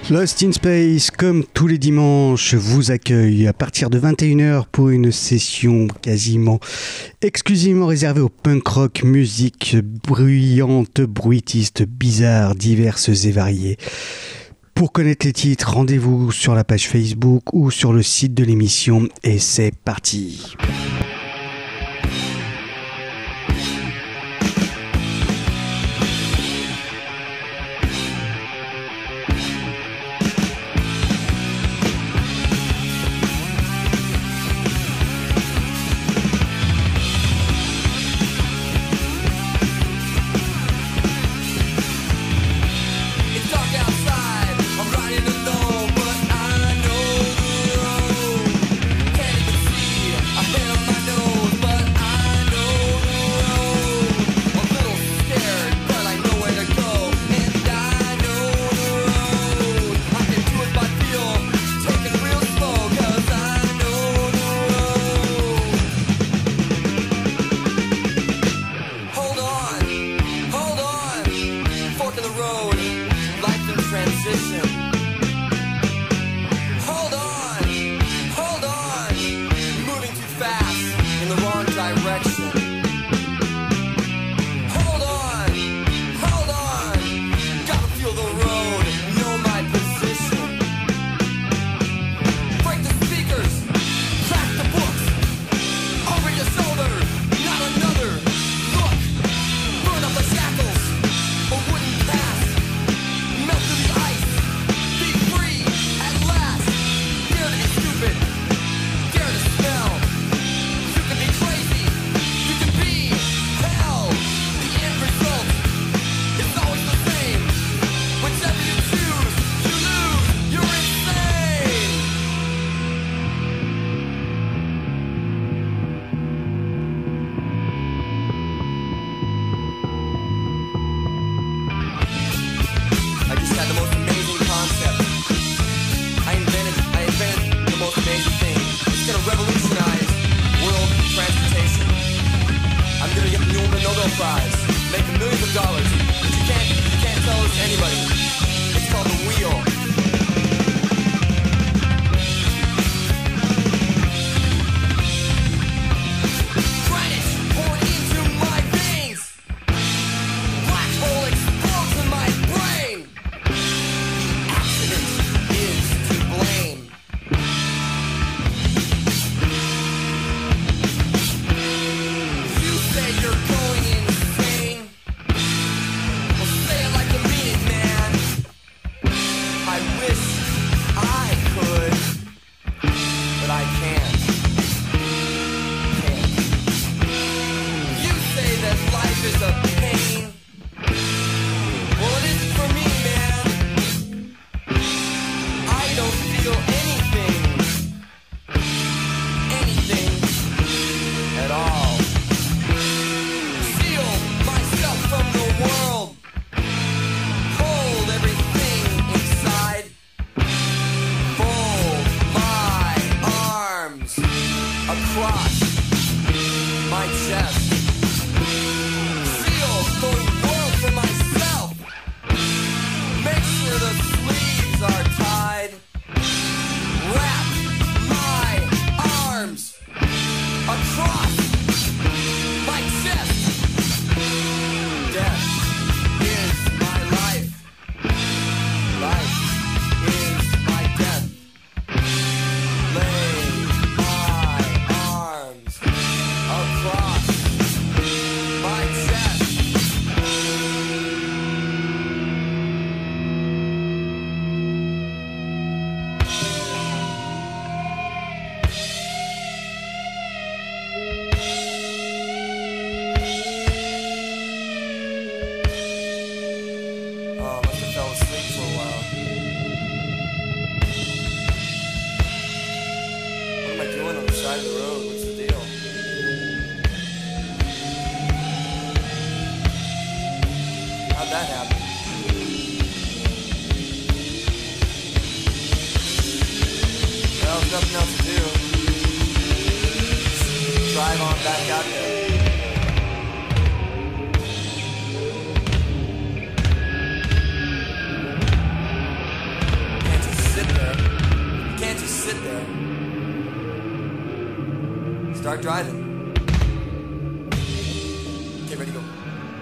Lost in Space, comme tous les dimanches, vous accueille à partir de 21h pour une session quasiment exclusivement réservée au punk rock, musique bruyante, bruitiste, bizarre, diverses et variées. Pour connaître les titres, rendez-vous sur la page Facebook ou sur le site de l'émission et c'est parti. driving. Get ready to go.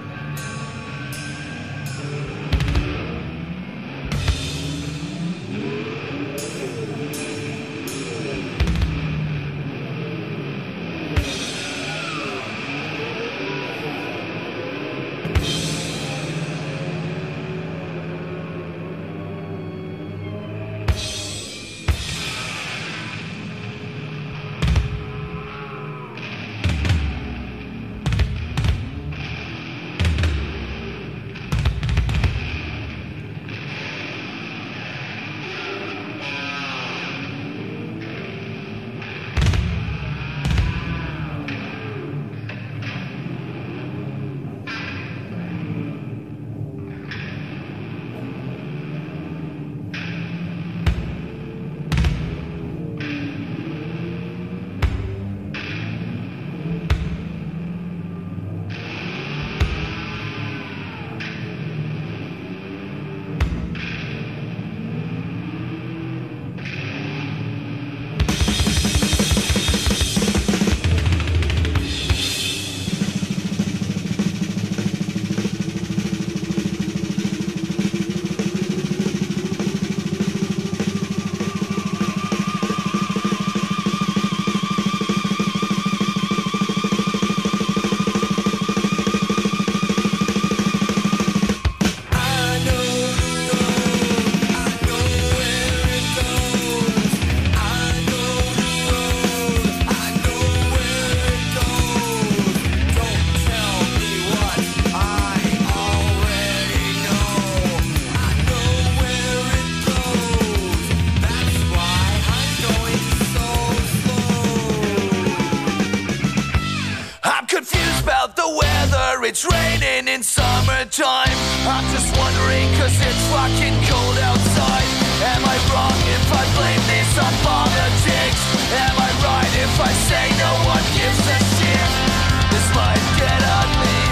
It's raining in summertime. I'm just wondering cause it's fucking cold outside. Am I wrong if I blame this on politics? Am I right if I say no one gives a shit? This might get ugly,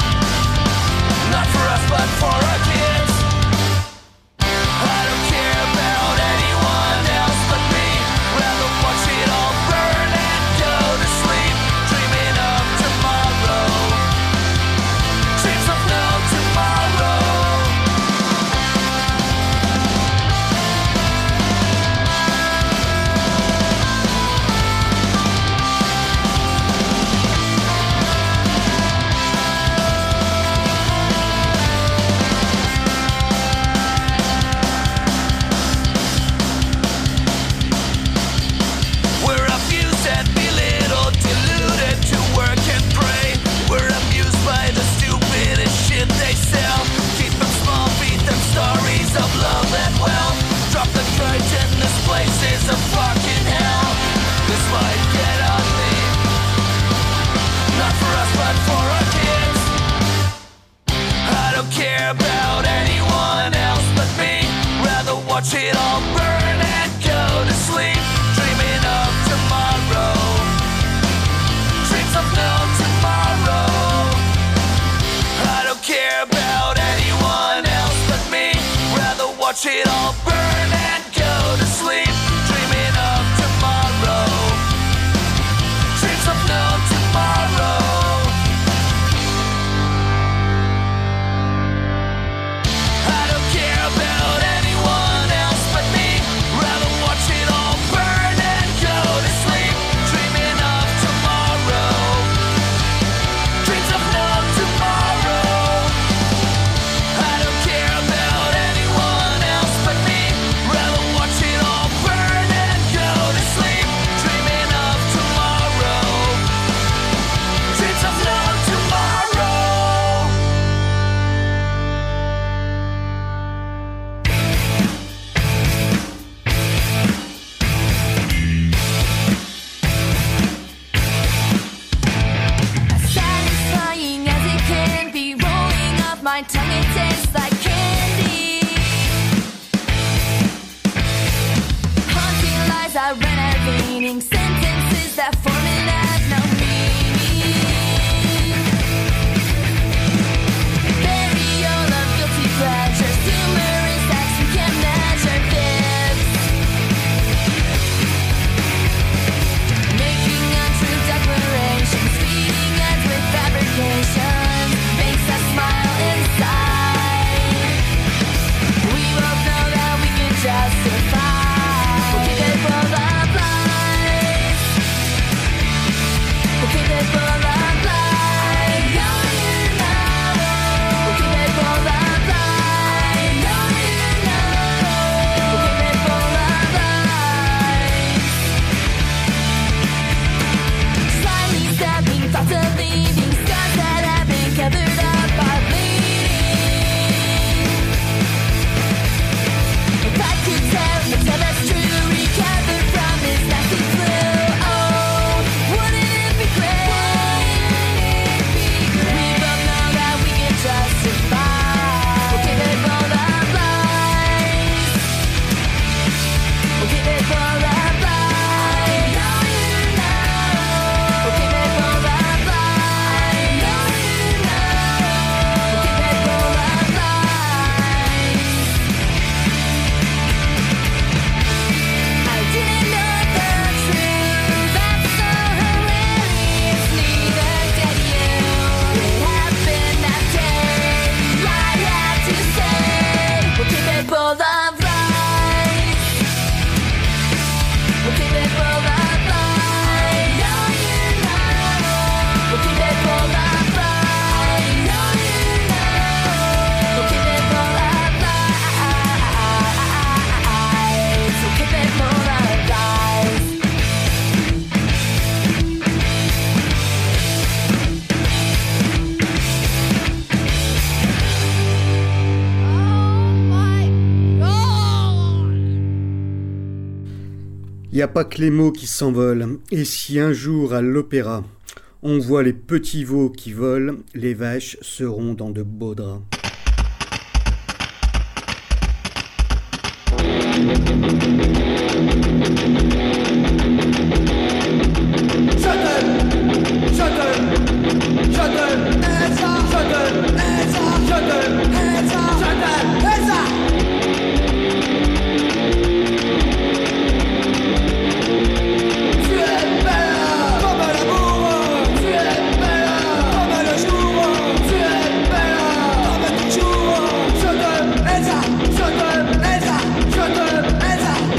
not for us but for our kids. I don't care about anyone else but me. Rather watch it all burn and go to sleep, dreaming of tomorrow. Dreams of no tomorrow. We're abused and belittled, deluded to work and pray. We're amused by the stupidest shit they sell. Keep them small, feed them stories of love and wealth. Drop the curtain, this place is a fucking hell. This might get ugly, not for us but for our kids. I don't care about anyone else but me. Rather watch it all burn and go to sleep, dreaming of tomorrow. Dreams of no tomorrow. I don't care about anyone else but me. Rather watch it all burn and go to sleep, dreaming of tomorrow. Dreams of no tomorrow. I don't care about anyone else but me. Rather watch it all burn and go to sleep, dreaming of tomorrow. Dreams of no tomorrow. I don't care about anyone else but me. Rather watch it all burn and go to sleep, dreaming of tomorrow. Dreams of no tomorrow. Satisfying as it can be, rolling up my tongue, it tastes like candy. Haunting lies are renovating, sentences that form and have no meaning. Bury all of guilty pleasures, humorous acts we can measure this. Making untrue declarations. Y a pas que les mots qui s'envolent. Et si un jour à l'opéra, on voit les petits veaux qui volent, les vaches seront dans de beaux draps. Elsa,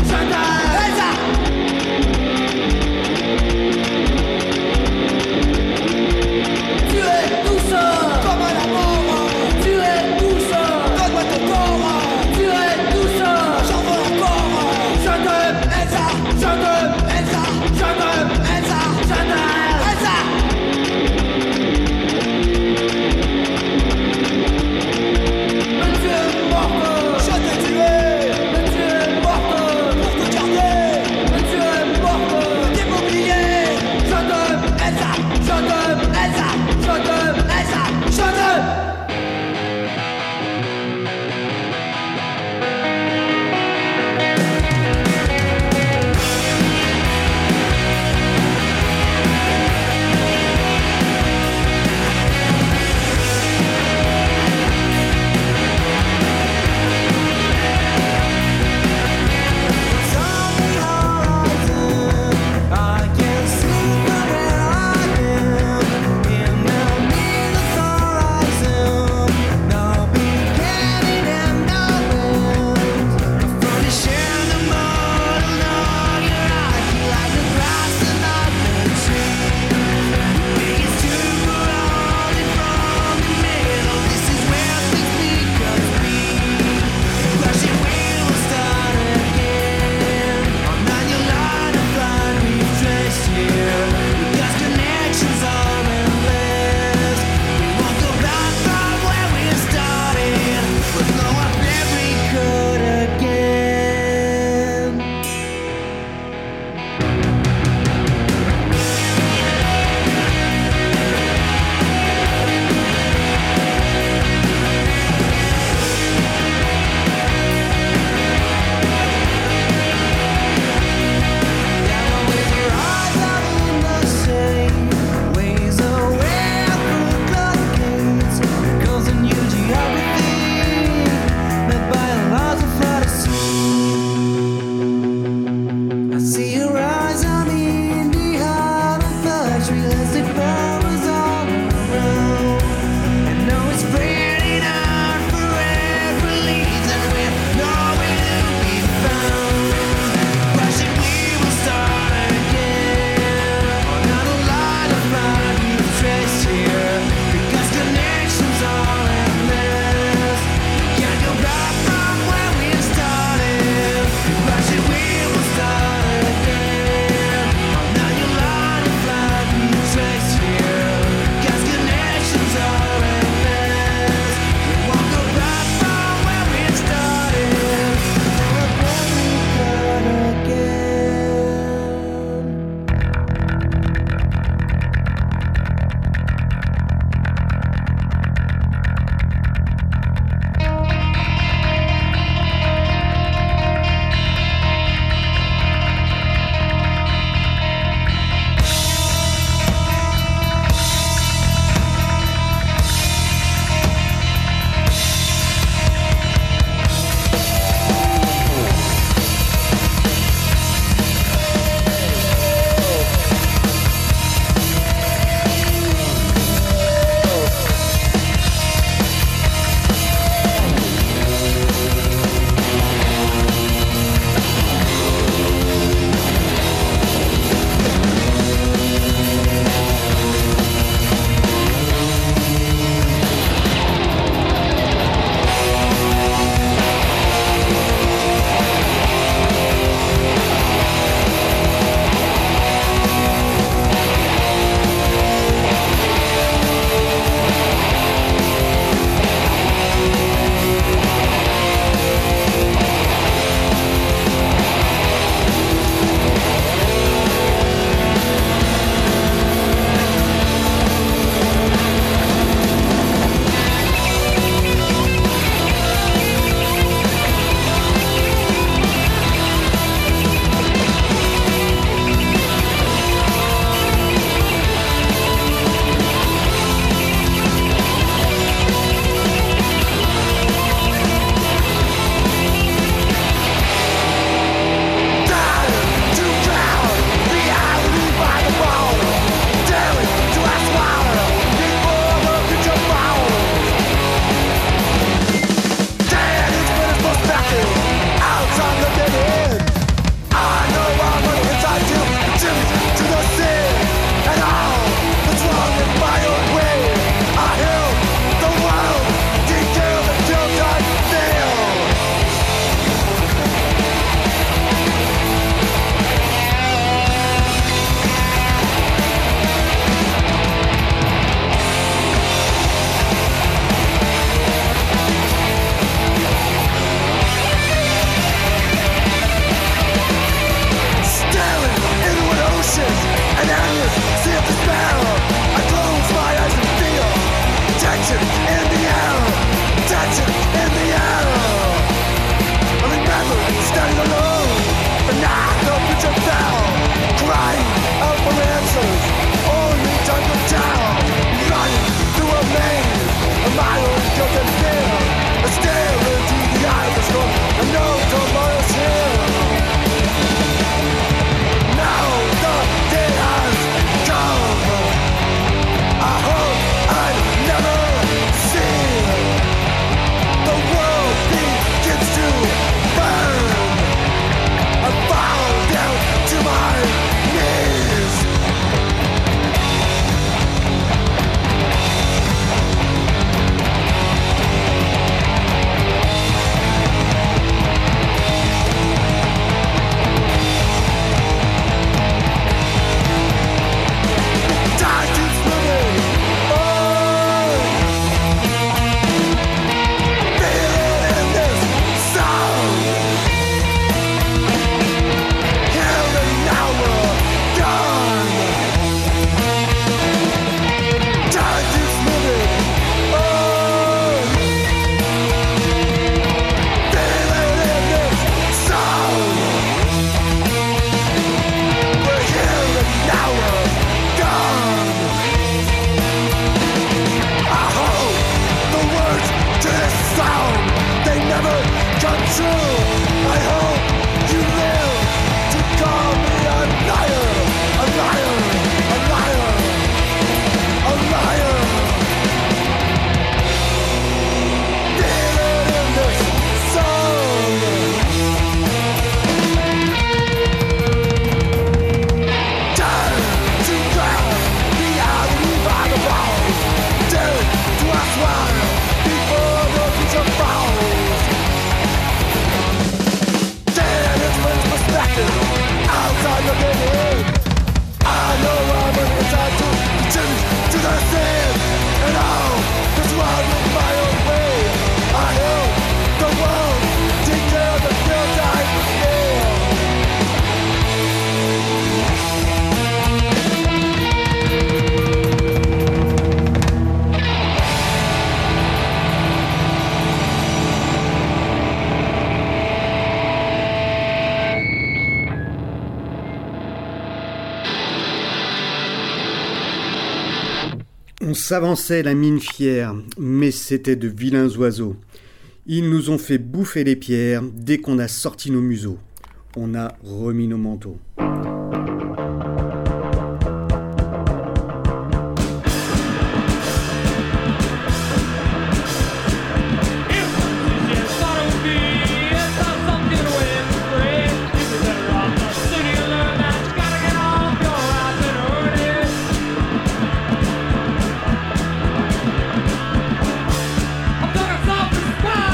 On s'avançait la mine fière, mais c'était de vilains oiseaux. Ils nous ont fait bouffer les pierres dès qu'on a sorti nos museaux. On a remis nos manteaux.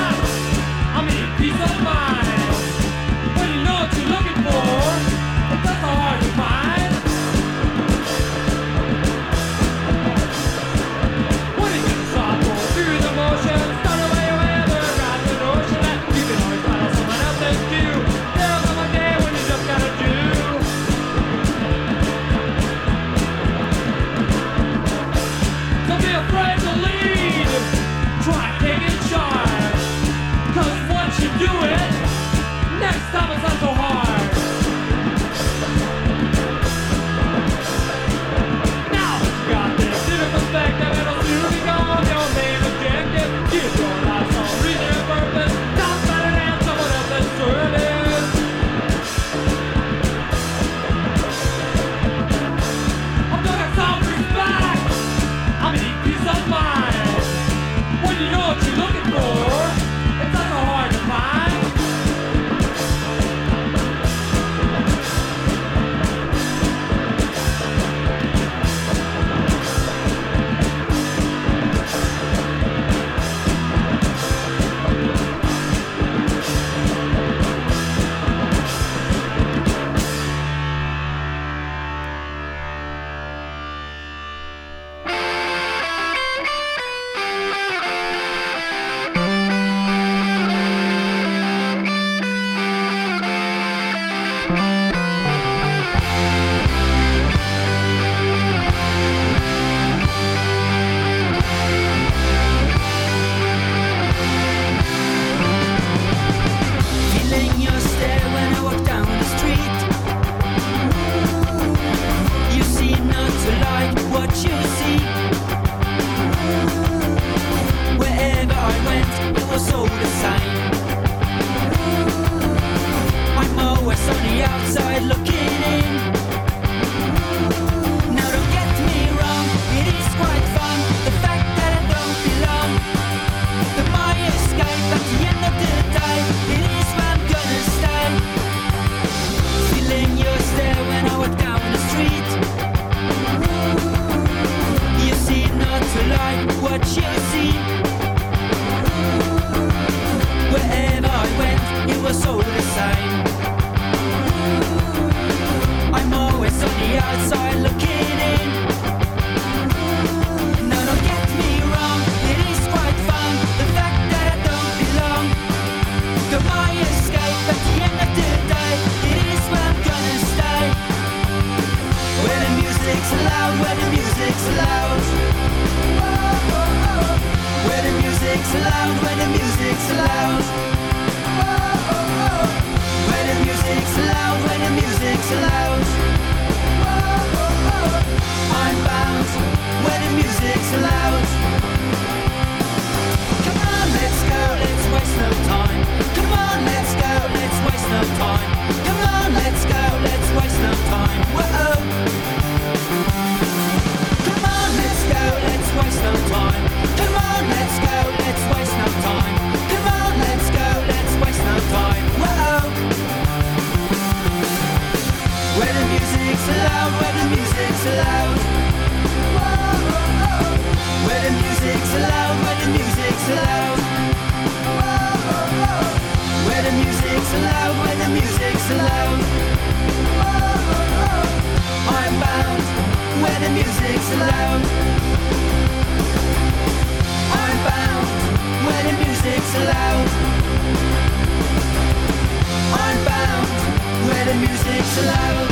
Peace of mind. When you know what you're looking for, it doesn't music's loud, when the music's loud. When the music's loud, when the music's loud. I'm bound when the music's loud. Come on, let's go, let's waste no time. Come on, let's go, let's waste no time. Come on, let's go, let's waste no time. Whoa. Come on, let's go, let's waste no time. Come on, let's go, let's waste no time. Come on, let's go, let's waste no time. Whoa. When the music's loud, when the music's loud. When the music's loud, when the music's loud. When the music's loud, when the music's loud. I'm bound when the music's loud. I'm bound when the music's loud. I'm bound when the music's loud.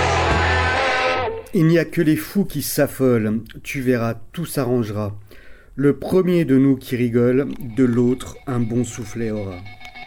Il n'y a que les fous qui s'affolent, tu verras, tout s'arrangera. Le premier de nous qui rigole, de l'autre un bon soufflet aura.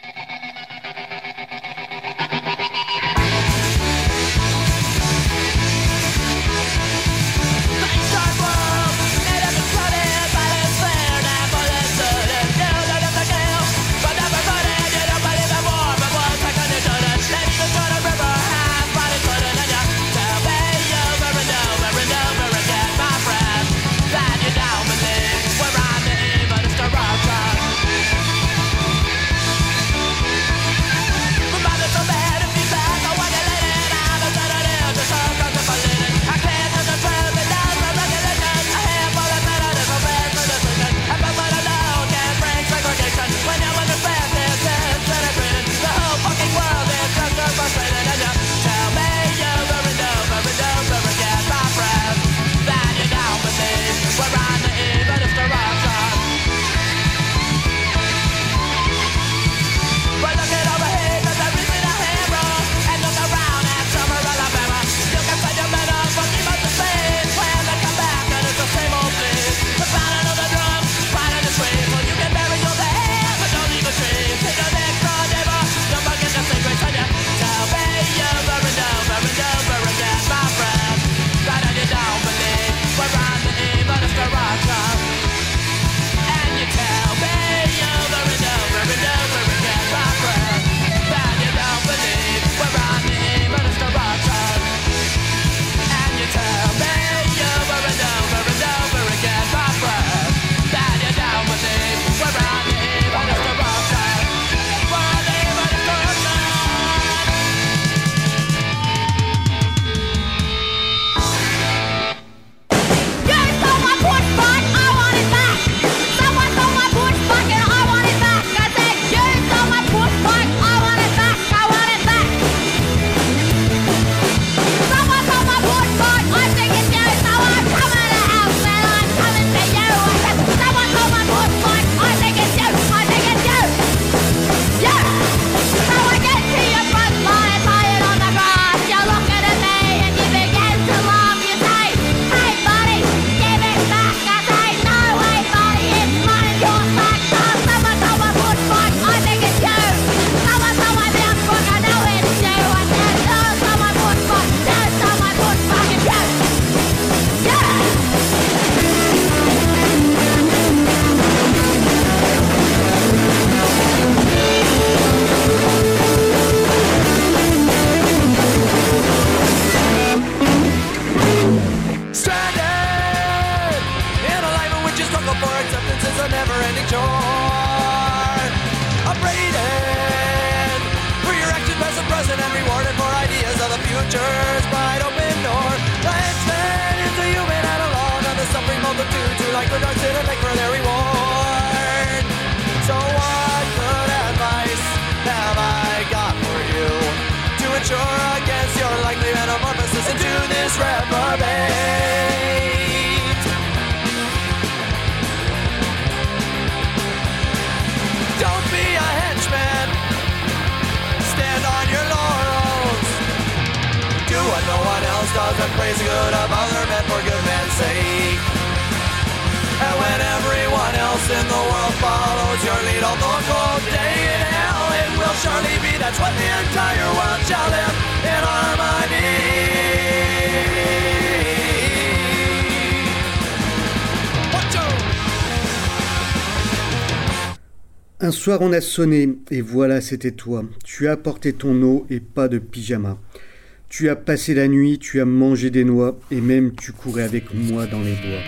Un soir on a sonné, et voilà c'était toi. Tu as porté ton eau et pas de pyjama. Tu as passé la nuit, tu as mangé des noix, et même tu courais avec moi dans les bois.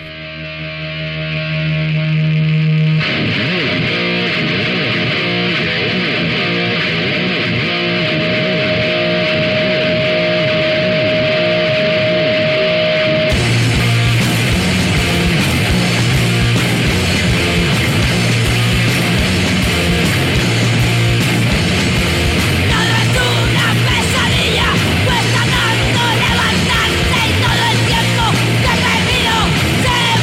Levantarse y todo el tiempo que he vivido se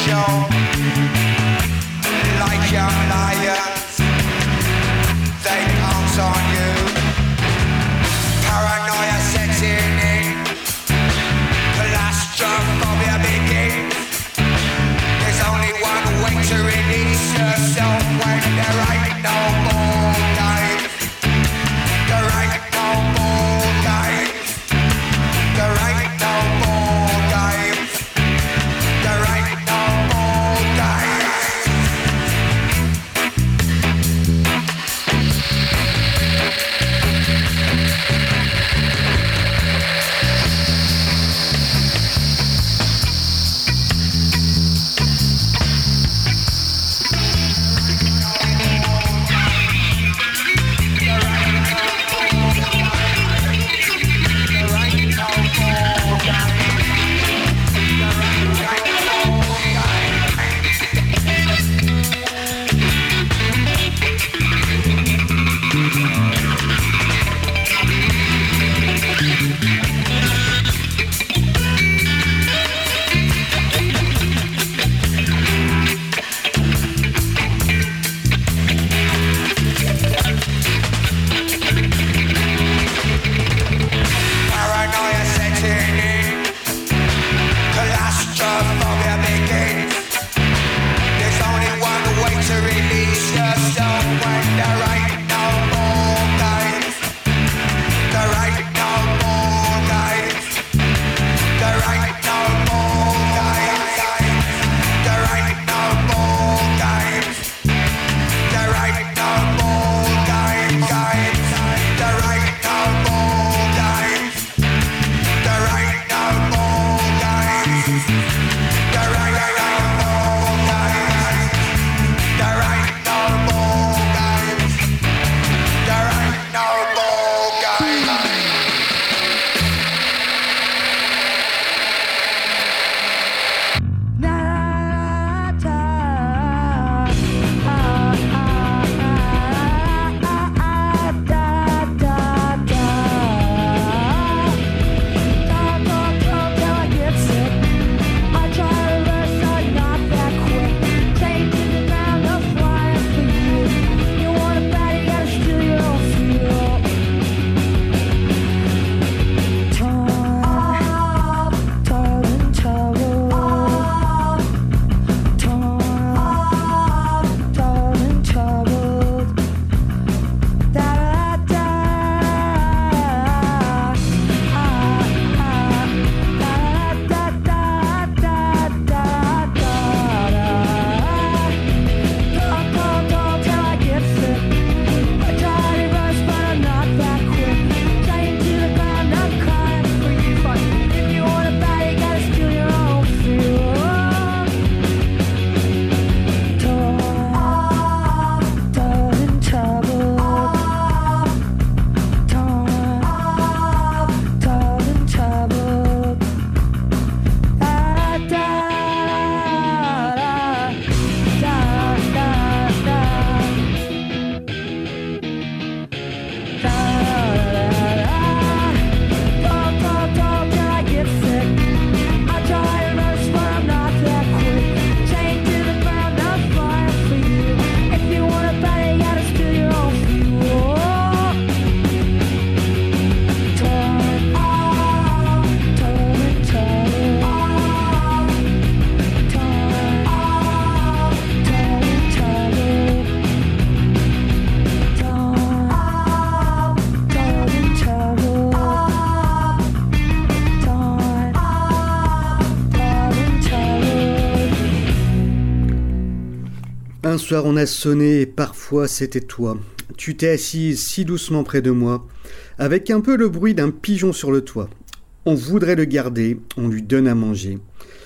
Un soir on a sonné et parfois c'était toi. Tu t'es assise si doucement près de moi, avec un peu le bruit d'un pigeon sur le toit. On voudrait le garder, on lui donne à manger.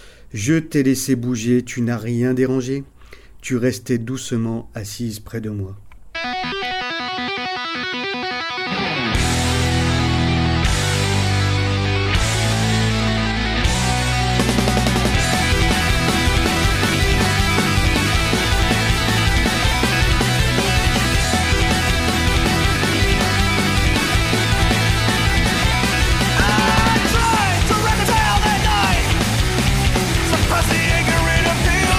Je t'ai laissé bouger, tu n'as rien dérangé. Tu restais doucement assise près de moi. Suppress the anger in a field.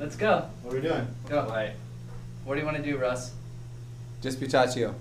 Let's go. What are we doing? Go. Right. What do you want to do, Russ? Disputtatio.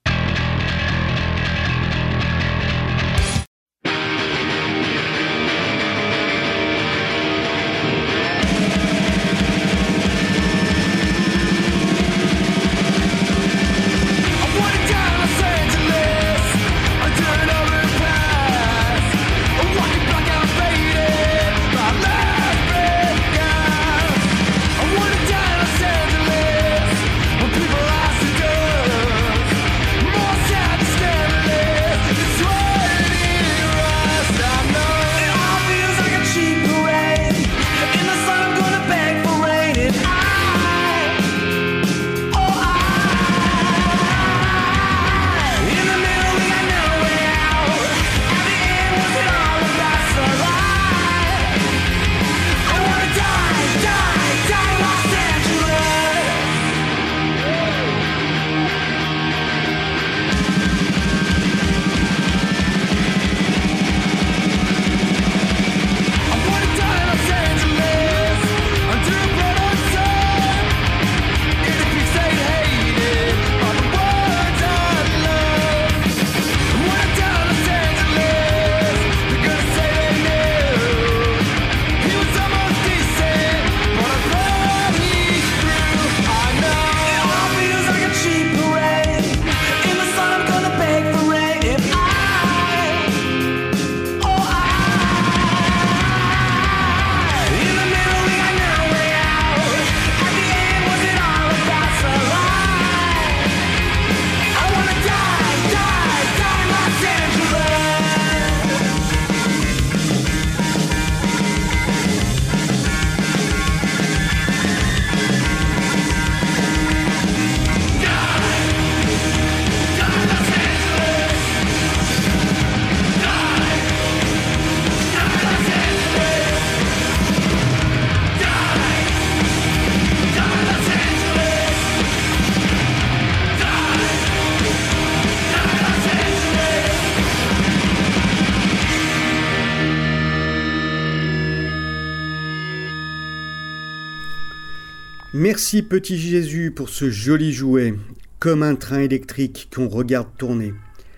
Merci Petit Jésus pour ce joli jouet, comme un train électrique qu'on regarde tourner.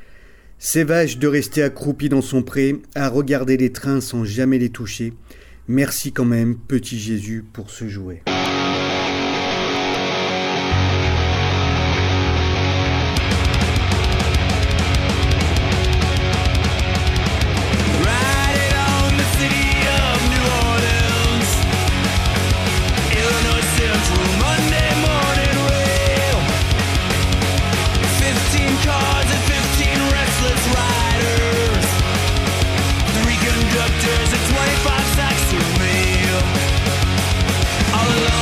C'est vache de rester accroupi dans son pré, à regarder les trains sans jamais les toucher. Merci quand même Petit Jésus pour ce jouet. Conductors and 25 sacks of mail. All alone.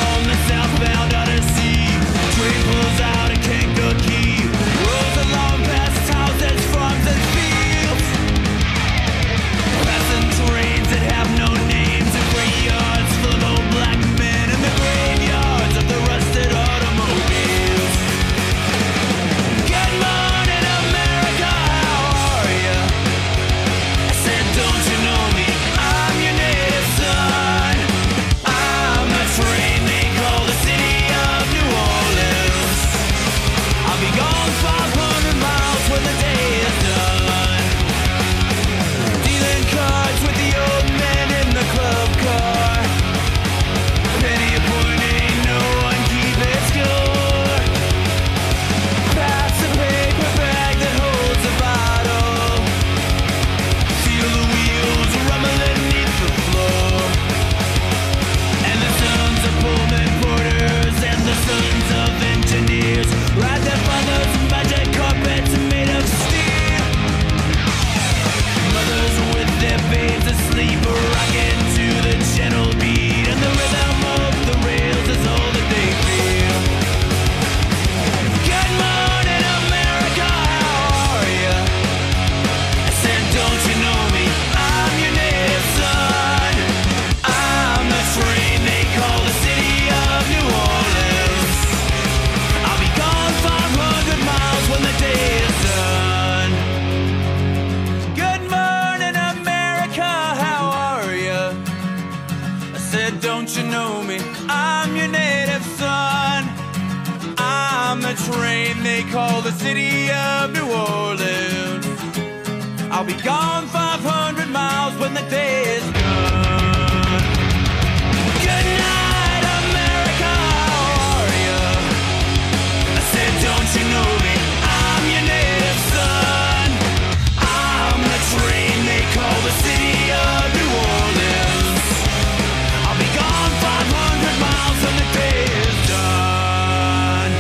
call the city of New Orleans. I'll be gone 500 miles when the day is done. Good night, America, how are ya? I said, don't you know me? I'm your native son. I'm the train they call the city of New Orleans. I'll be gone 500 miles when the day is done.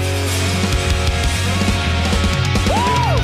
Woo!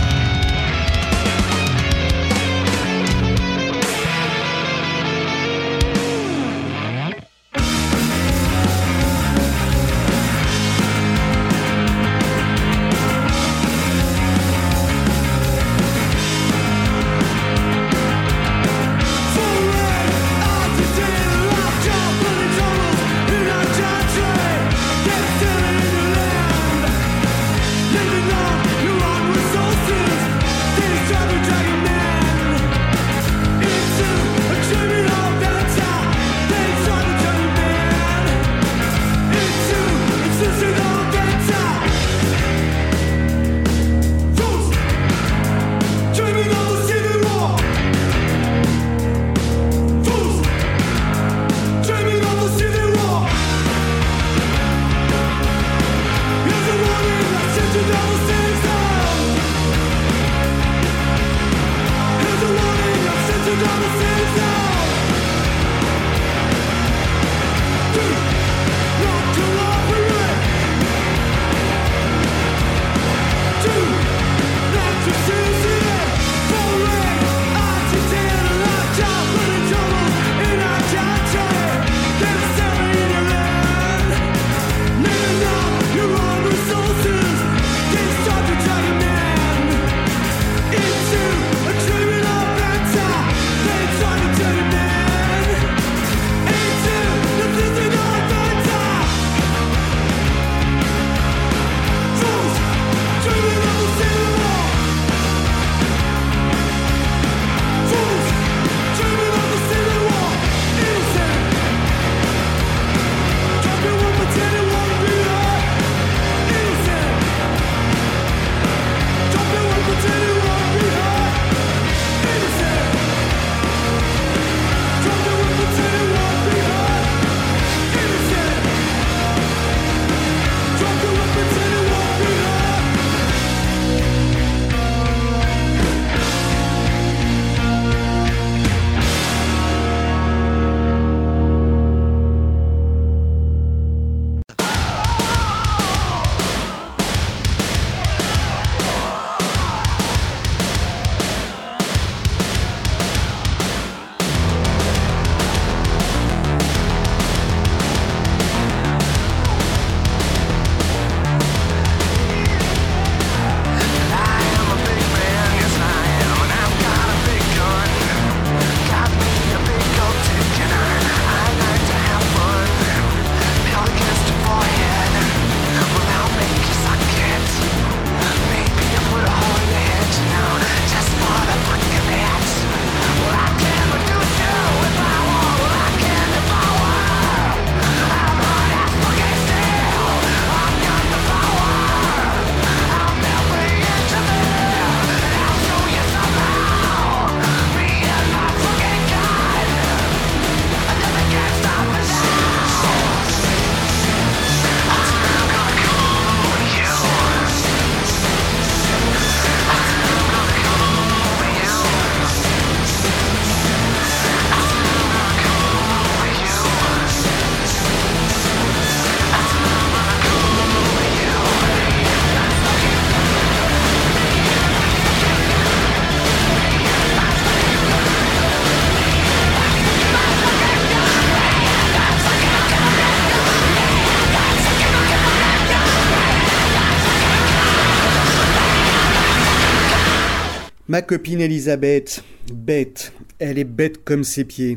Ma copine Elisabeth, bête, elle est bête comme ses pieds.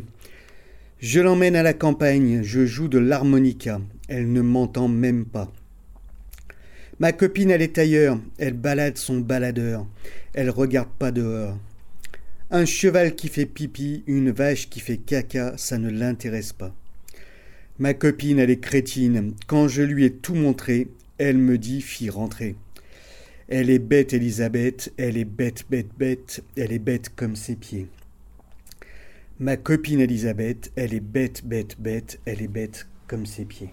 Je l'emmène à la campagne, je joue de l'harmonica, elle ne m'entend même pas. Ma copine, elle est ailleurs, elle balade son baladeur, elle regarde pas dehors. Un cheval qui fait pipi, une vache qui fait caca, ça ne l'intéresse pas. Ma copine, elle est crétine, quand je lui ai tout montré, elle me dit « fille rentrer ». Elle est bête, Elisabeth, elle est bête, bête, bête, elle est bête comme ses pieds. Ma copine Elisabeth, elle est bête, bête, bête, elle est bête comme ses pieds.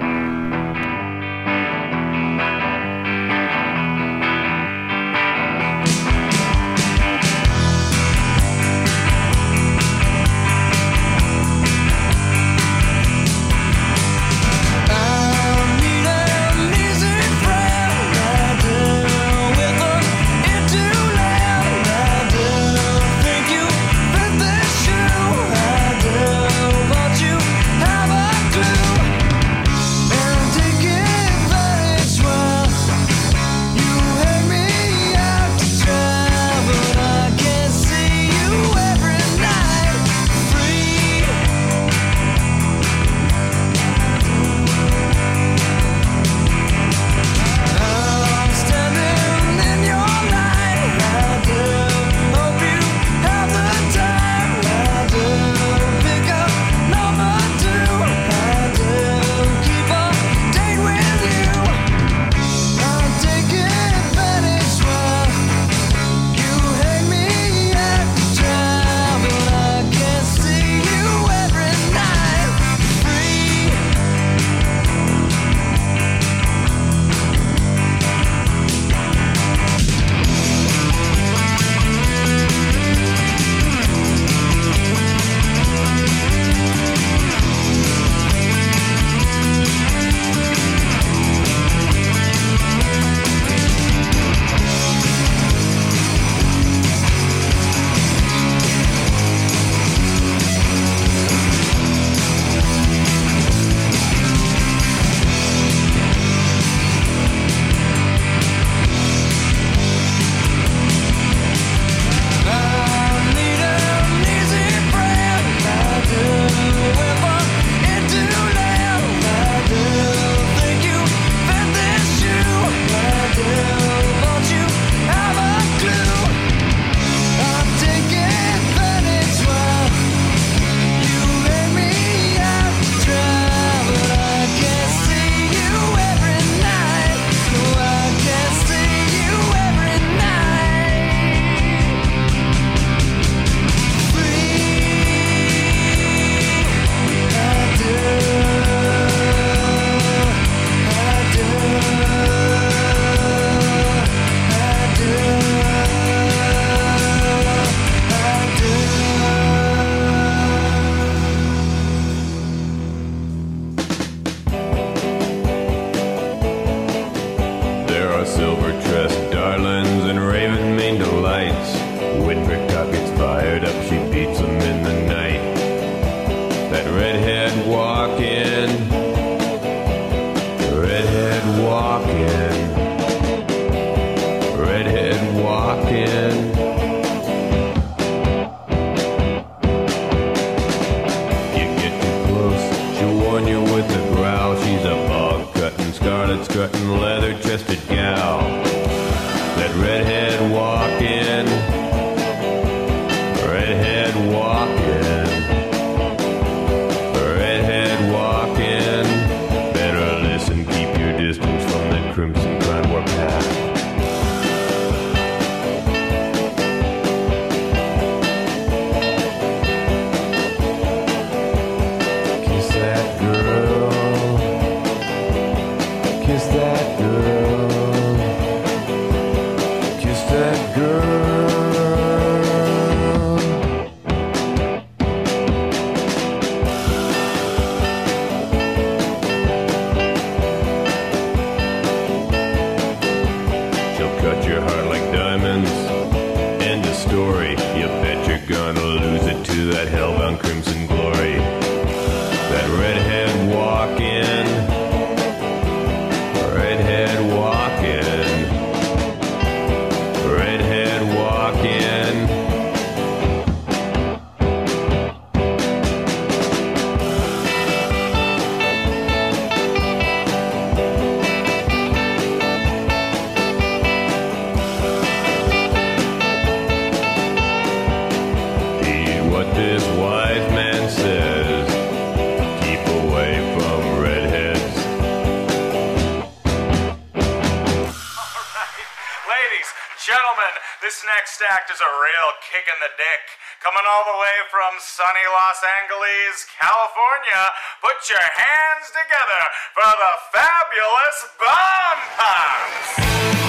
This next act is a real kick in the dick. Coming all the way from sunny Los Angeles, California, put your hands together for the fabulous Bomb Pops!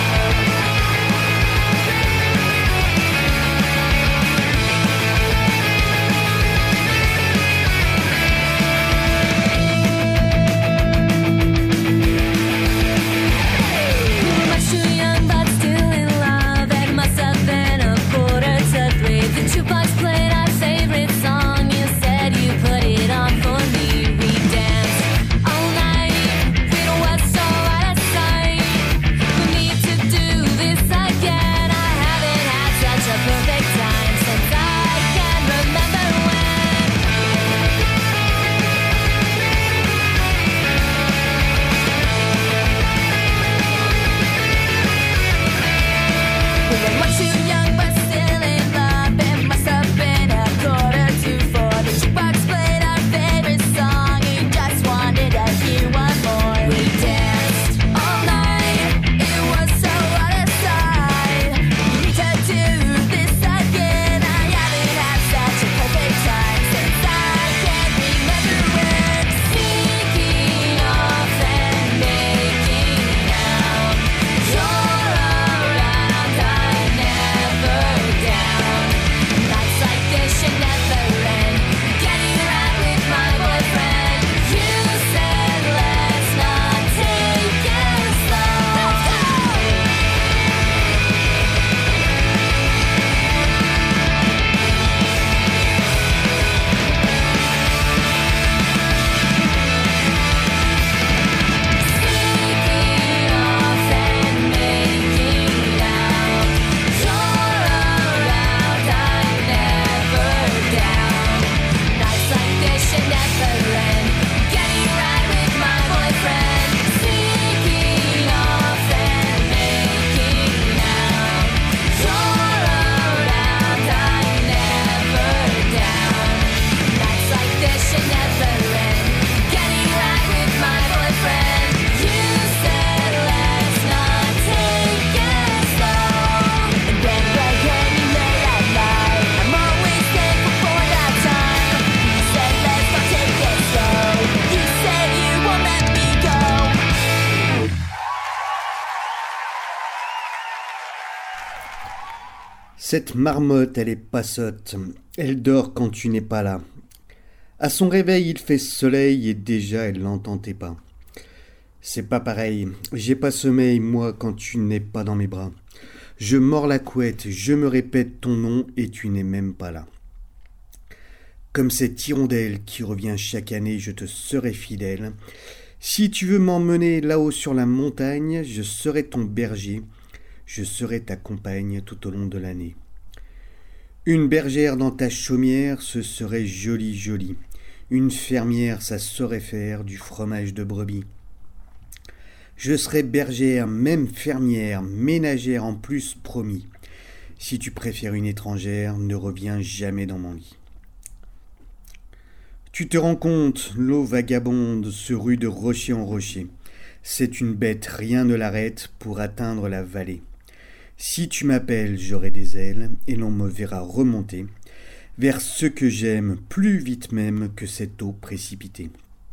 Cette marmotte, elle est pas sotte. Elle dort quand tu n'es pas là. À son réveil, il fait soleil et déjà elle l'entendait pas. C'est pas pareil. J'ai pas sommeil, moi, quand tu n'es pas dans mes bras. Je mords la couette, je me répète ton nom et tu n'es même pas là. Comme cette hirondelle qui revient chaque année, je te serai fidèle. Si tu veux m'emmener là-haut sur la montagne, je serai ton berger. Je serai ta compagne tout au long de l'année. Une bergère dans ta chaumière, ce serait joli, joli. Une fermière, ça saurait faire du fromage de brebis. Je serai bergère, même fermière, ménagère en plus, promis. Si tu préfères une étrangère, ne reviens jamais dans mon lit. Tu te rends compte, l'eau vagabonde se rue de rocher en rocher. C'est une bête, rien ne l'arrête pour atteindre la vallée. Si tu m'appelles, j'aurai des ailes, et l'on me verra remonter vers ce que j'aime, plus vite même que cette eau précipitée.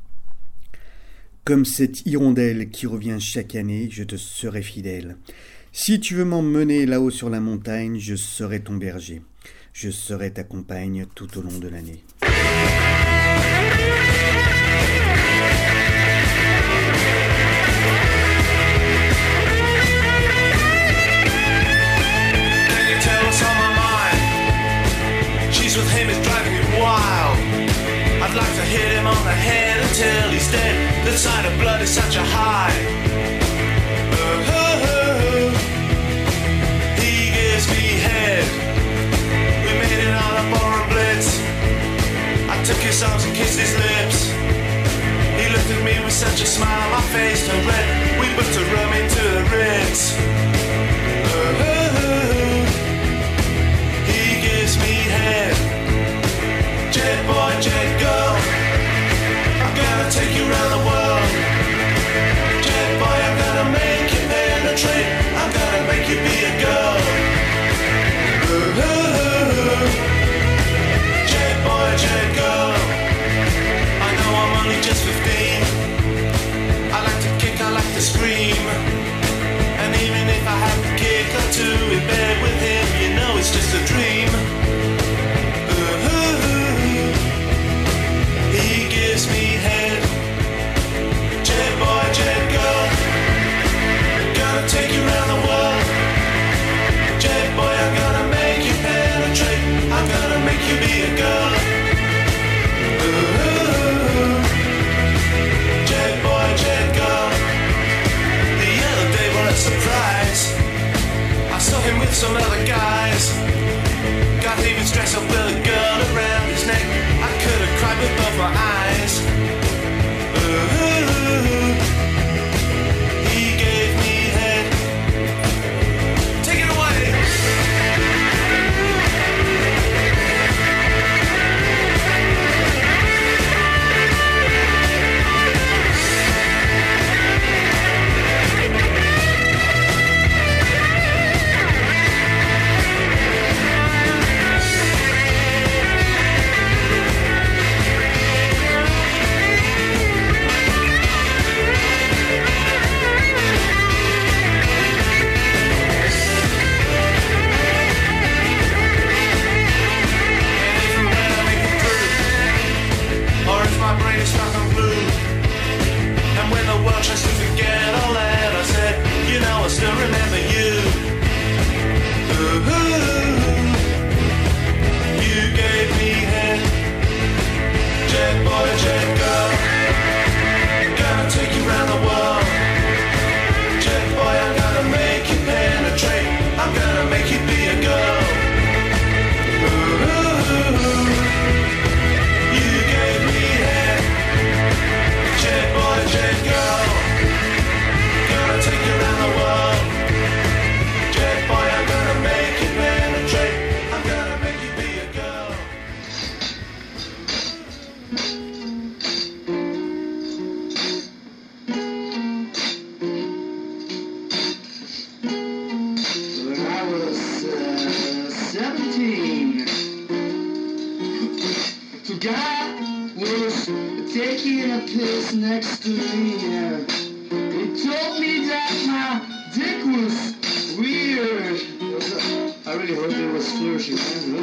Comme cette hirondelle qui revient chaque année, je te serai fidèle. Si tu veux m'emmener là-haut sur la montagne, je serai ton berger. Je serai ta compagne tout au long de l'année. With him is driving him wild. I'd like to hit him on the head until he's dead. The sight of blood is such a high. He gives me head. We made it on a foreign blitz. I took his arms and kissed his lips. He looked at me with such a smile, my face turned red. We put the rum into the Ritz. He gives me head. Jet boy, jet girl, I'm gonna take you around the world. Jet boy, I'm gonna make you penetrate. I'm gonna make you be a girl. some other guys. Got even dressed up with a girl around his neck. I could have cried with both my eyes. Ooh, he gave me head. Take it away. My brain is stuck on blue. And when the world tries to forget all that I said, you know I still remember you. Ooh, you gave me head. Jet boy, jet girl, gonna take you round the world. Jet boy, I'm gonna make you penetrate. I'm gonna make you be a girl. Ooh, you gave me head. Jet boy, jet girl, gonna take you around the world. Jet boy, I'm gonna make you penetrate. I'm gonna make you be a girl. When I was 17, the guy was taking a piss next to me. He told me that my dick was weird. I really hope it was flourishing.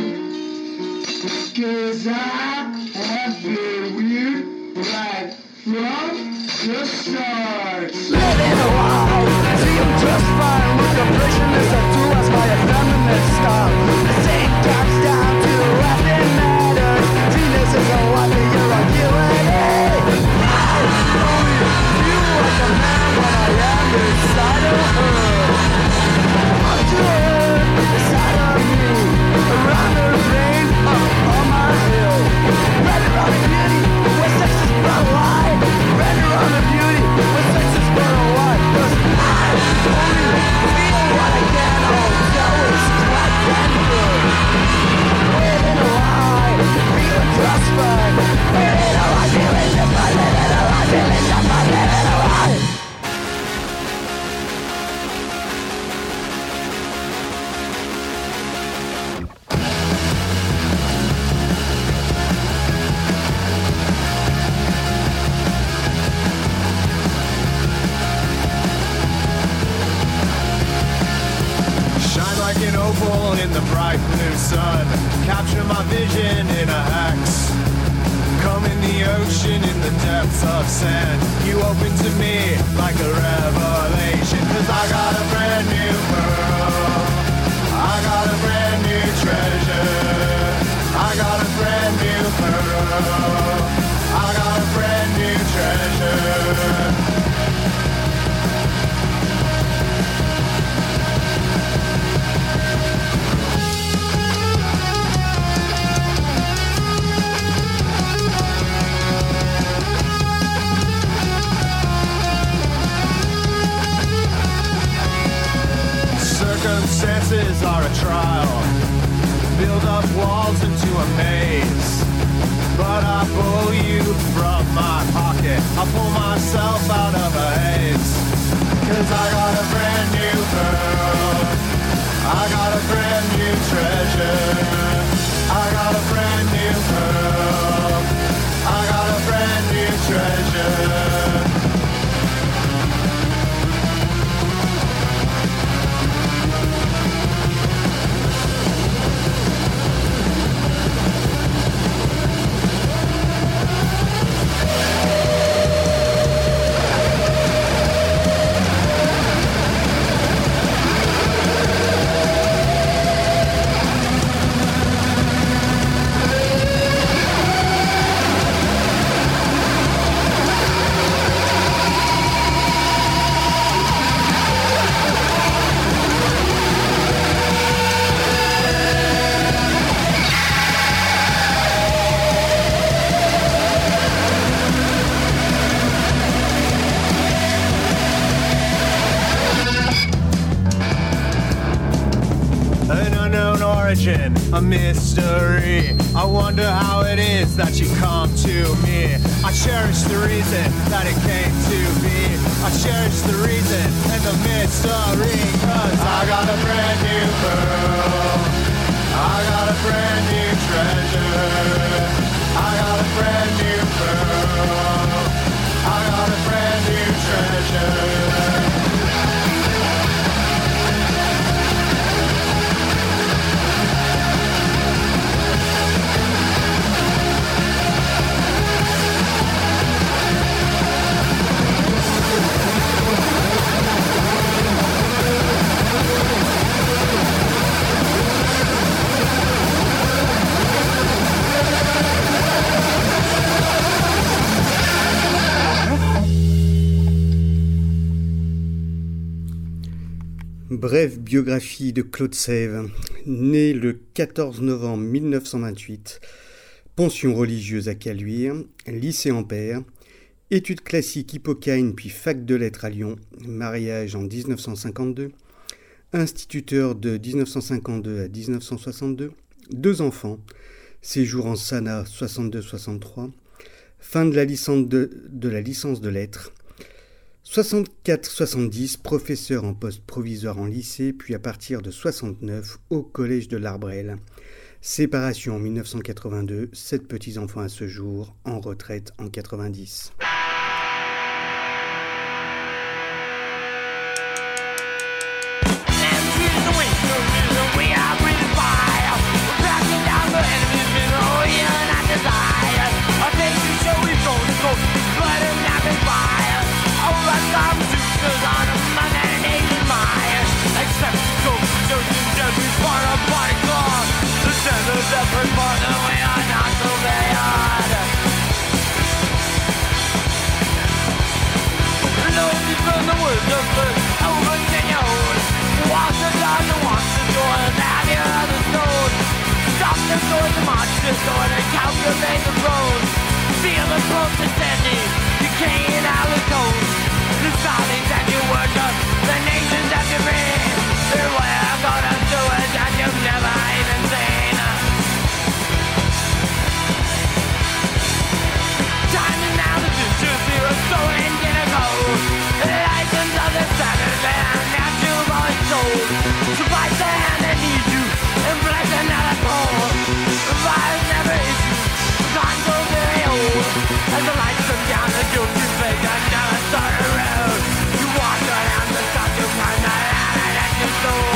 Cause I have been weird right from the start. Living a while, see I'm just fine with depression as I do as my effeminate style. The same comes down to nothing matters. Genius is a wonder you're arguing. I only feel like a man when I am inside of her. I'm doing inside of me, around the rain, up on my hill. Ready around the beauty, where sex is but a lie. Ready around the beauty, where sex is but a lie. 'Cause I only feel what I can. Oh, tell us what I can do. Living a lie, feeling just fine. Living a lie, feeling just fine. Living a lie, feeling just fine. Living a lie. Shine like an opal in the bright blue sun. Capture my vision in a hex. Come in the ocean in the depths of sand. You open to me like a revelation. 'Cause I got a brand new pearl. I got a brand new treasure. I got a brand new pearl. I got a brand new treasure. Circumstances are a trial. Build up walls into a maze. But I pull you from my pocket. I pull myself out of a haze. 'Cause I got a brand new pearl. I got a brand new treasure. I got a brand new pearl. I got a brand new treasure. origin a mystery. I wonder how it is that you come to me. I cherish the reason that it came to be. I cherish the reason and the mystery. Cause I got a brand new pearl, I got a brand new treasure, I got a brand new pearl, I got a brand new treasure. Brève biographie de Claude Sève, né le 14 novembre 1928, pension religieuse à Caluire, lycée Ampère, études classiques Hippocagne puis fac de lettres à Lyon, mariage en 1952, instituteur de 1952 à 1962, 2 enfants, séjour en Sanat 62-63, fin de la licence de lettres, 64-70, professeur en poste provisoire en lycée, puis à partir de 69 au collège de l'Arbrel. Séparation en 1982, 7 petits-enfants à ce jour, en retraite en 90. Calculate the road, feel the pulse descending, decaying out the coast. The silence that you worship, the nations that you bring, they're we're gonna do it that you've never even seen. Time is now the future, zero stolen in a cold. The license of the Saturn and natural boy soul. Survive the hand that needs you, and bless another pole. Survive never is you. Time so very old. As the lights come down the guilty face, I never start a road. You walk around the sun, you find that out at your soul.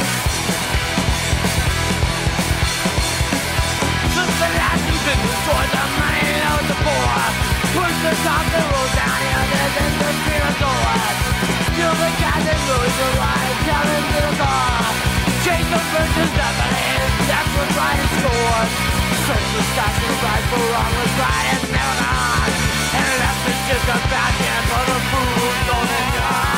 Just the last business for the money load the poor. Push the top the road down here, there's in the street of doors. Till the cat that goes the right, tell him to the car. Chase the virtues that believe, that's what's right and scored. Search the stacks and right for wrong was right, it's never gone. And left is just a bad chance for the fool, golden gone.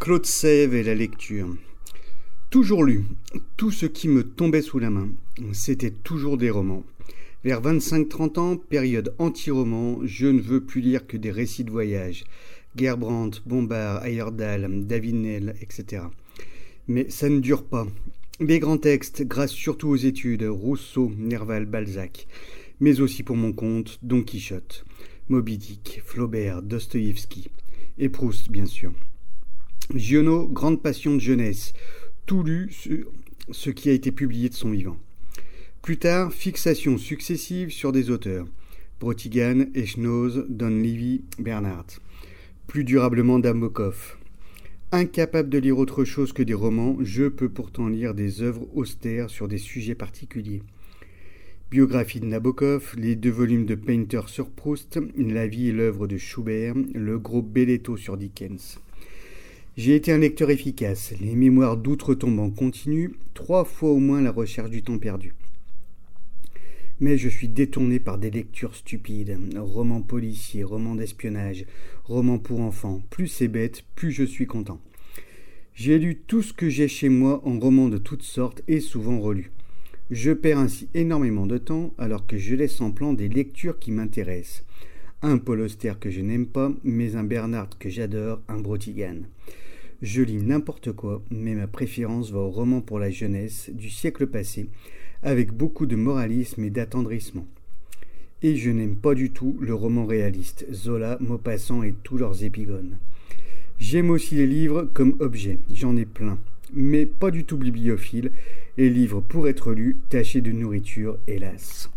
Claude Sèvres et la lecture. Toujours lu, tout ce qui me tombait sous la main, c'était toujours des romans. Vers 25-30 ans, période anti-roman, je ne veux plus lire que des récits de voyage. Gerbrandt, Bombard, Heyerdahl, David Nell, etc. Mais ça ne dure pas. Les grands textes, grâce surtout aux études, Rousseau, Nerval, Balzac, mais aussi pour mon compte, Don Quichotte, Moby Dick, Flaubert, Dostoïevski, et Proust, bien sûr. Giono, grande passion de jeunesse, tout lu ce qui a été publié de son vivant. Plus tard, fixations successives sur des auteurs, Brotigan, Echnoz, Donlevy, Bernhardt. Plus durablement Nabokov. Incapable de lire autre chose que des romans, je peux pourtant lire des œuvres austères sur des sujets particuliers. Biographie de Nabokov, les 2 volumes de Painter sur Proust, La vie et l'œuvre de Schubert, le gros Belletto sur Dickens. J'ai été un lecteur efficace, les mémoires d'outre-tombe continu, 3 fois au moins la recherche du temps perdu. Mais je suis détourné par des lectures stupides, romans policiers, romans d'espionnage, romans pour enfants. Plus c'est bête, plus je suis content. J'ai lu tout ce que j'ai chez moi en romans de toutes sortes et souvent relus. Je perds ainsi énormément de temps alors que je laisse en plan des lectures qui m'intéressent. Un Paul Auster que je n'aime pas, mais un Bernhardt que j'adore, un Brotigan. Je lis n'importe quoi, mais ma préférence va aux romans pour la jeunesse du siècle passé, avec beaucoup de moralisme et d'attendrissement. Et je n'aime pas du tout le roman réaliste, Zola, Maupassant et tous leurs épigones. J'aime aussi les livres comme objet, j'en ai plein, mais pas du tout bibliophile, les livres pour être lus, tachés de nourriture, hélas.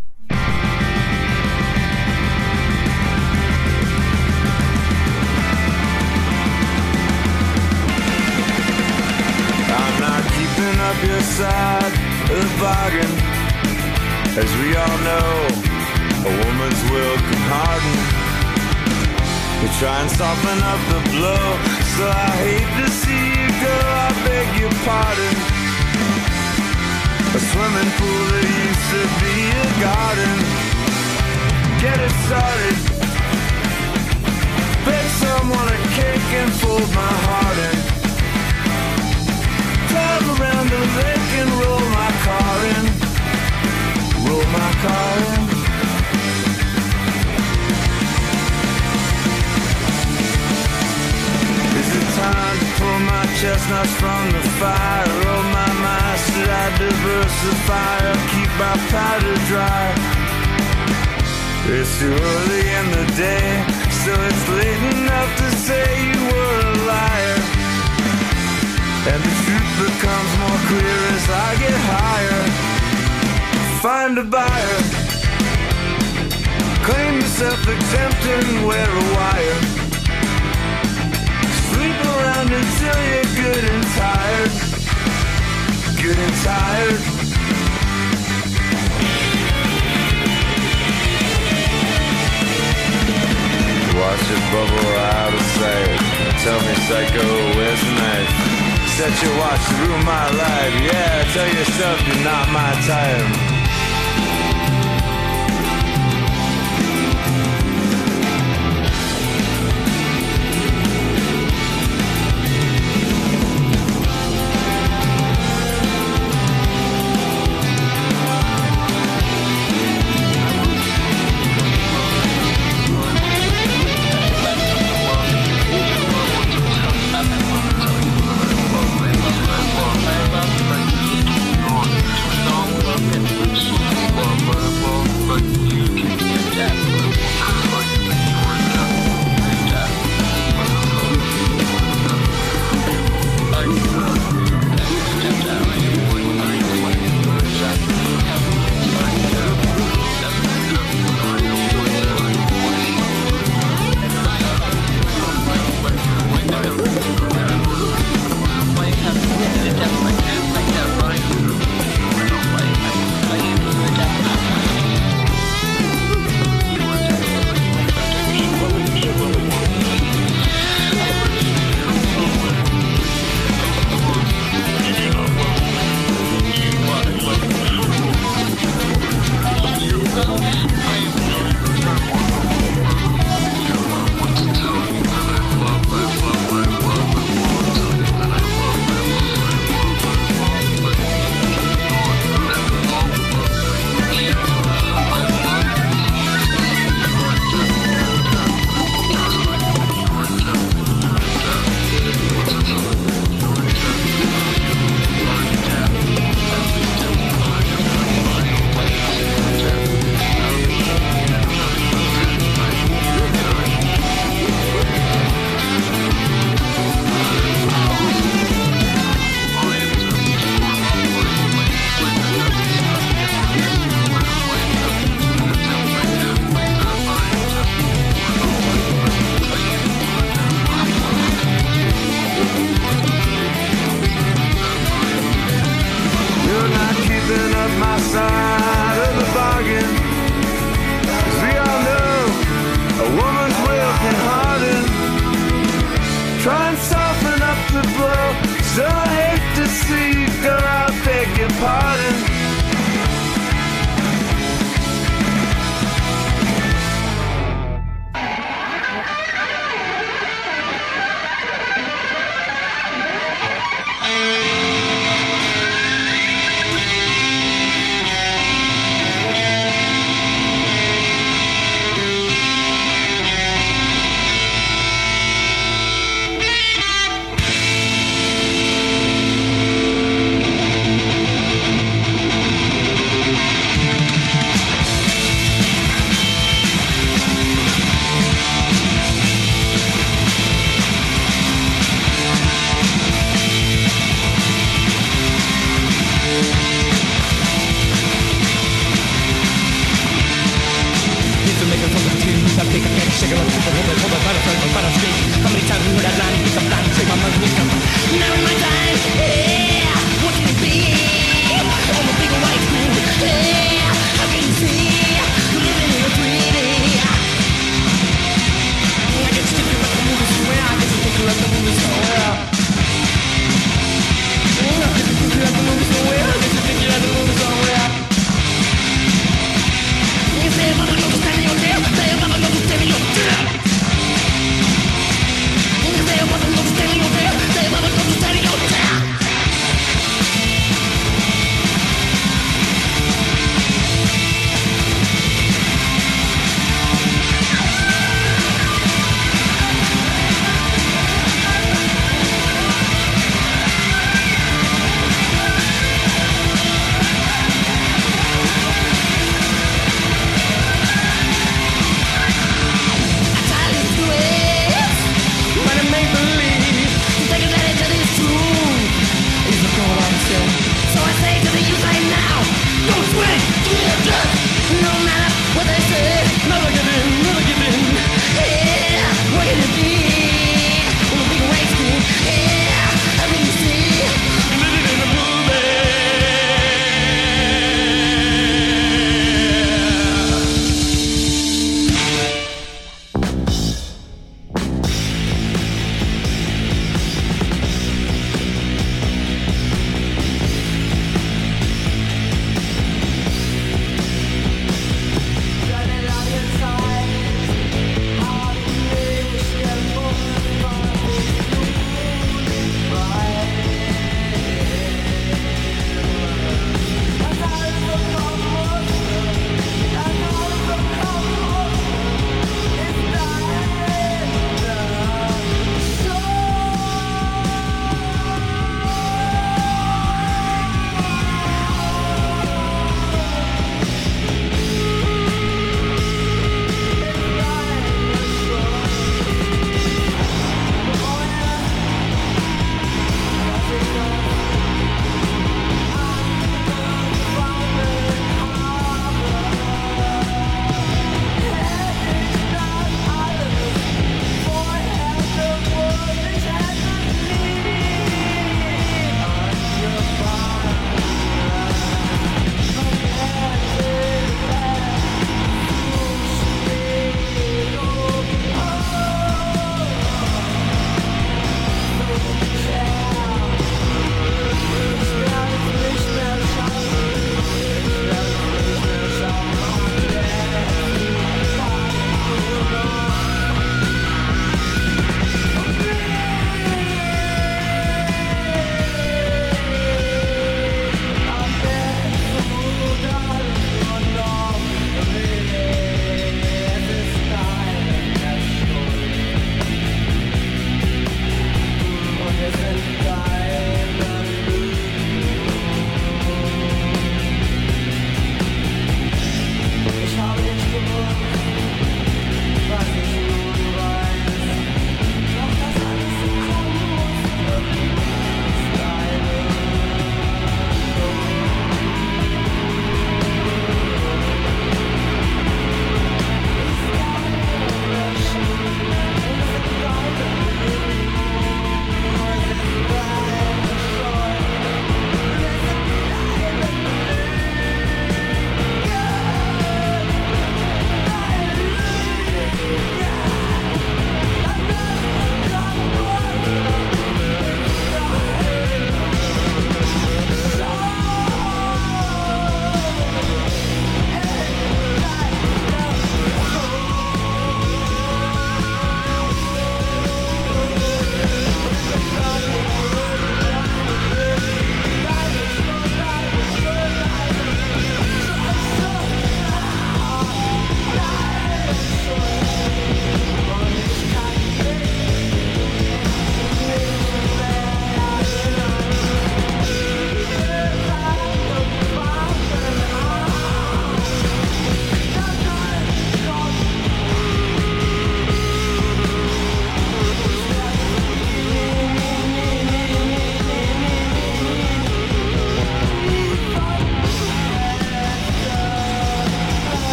Keeping up your side of the bargain. As we all know, a woman's will can harden. You try and soften up the blow, so I hate to see you go, I beg your pardon. A swimming pool that used to be a garden. Get it started. Bake someone a cake and fold my heart in. Drive around the lake and roll my car in. Roll my car in. Is it time to pull my chestnuts from the fire? Oh my mind, should I diversify or keep my powder dry? It's too early in the day, so it's late enough to say you were a liar. And the truth becomes more clear as I get higher. Find a buyer. Claim yourself exempt and wear a wire. Sleep around until you're good and tired. Good and tired. Watch it bubble out of sight. Tell me, psycho, where's the knife? Set your watch to ruin my life. Yeah, tell yourself you're not my type.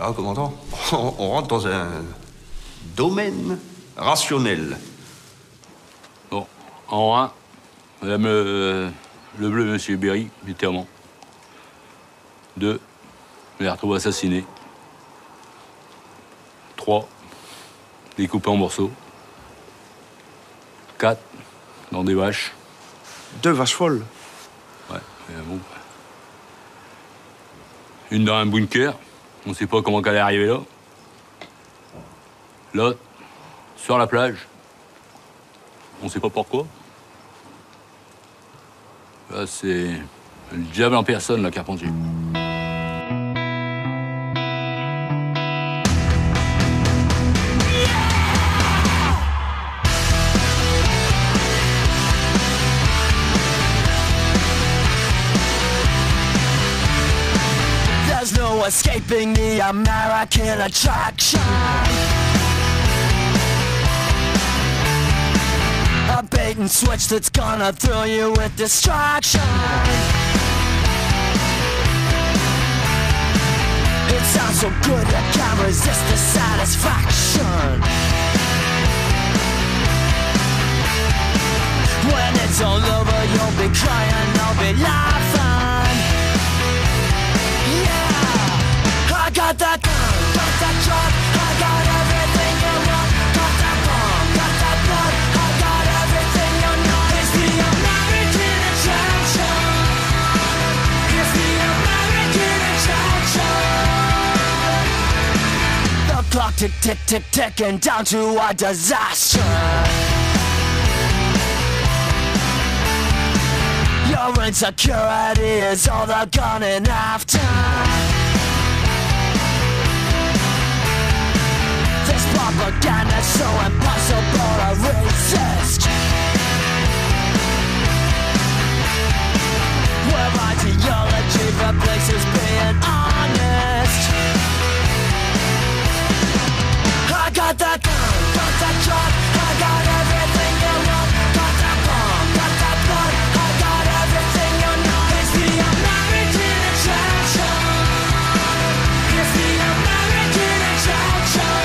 Voilà, commandant. On rentre dans un domaine rationnel. Bon, en 1, Madame le bleu, Monsieur Berry, militairement. 2, on les retrouve assassinés. 3, découpés en morceaux. 4, dans des vaches. 2 vaches folles. Ouais, bon. Une dans un bunker. On ne sait pas comment elle est arrivée là. L'autre, sur la plage. On ne sait pas pourquoi. Là, c'est le diable en personne, la Carpentier. There's no escaping the American attraction. A bait and switch that's gonna thrill you with distraction. It sounds so good you can't resist the satisfaction. When it's all over you'll be crying, I'll be laughing. Yeah, I got that gun, got that truck, I got everything you want. Got that bomb, got that blood, I got everything you know. It's the American attraction. It's the American attraction. The clock tick tick tick ticking down to a disaster. Your insecurity is all they're gunning after. This propaganda's so impossible to resist. Where ideology replaces being honest. I got that gun, got that truck, I got everything you want. Got that bomb, got that blood, I got everything you know. It's the American attraction. It's the American attraction.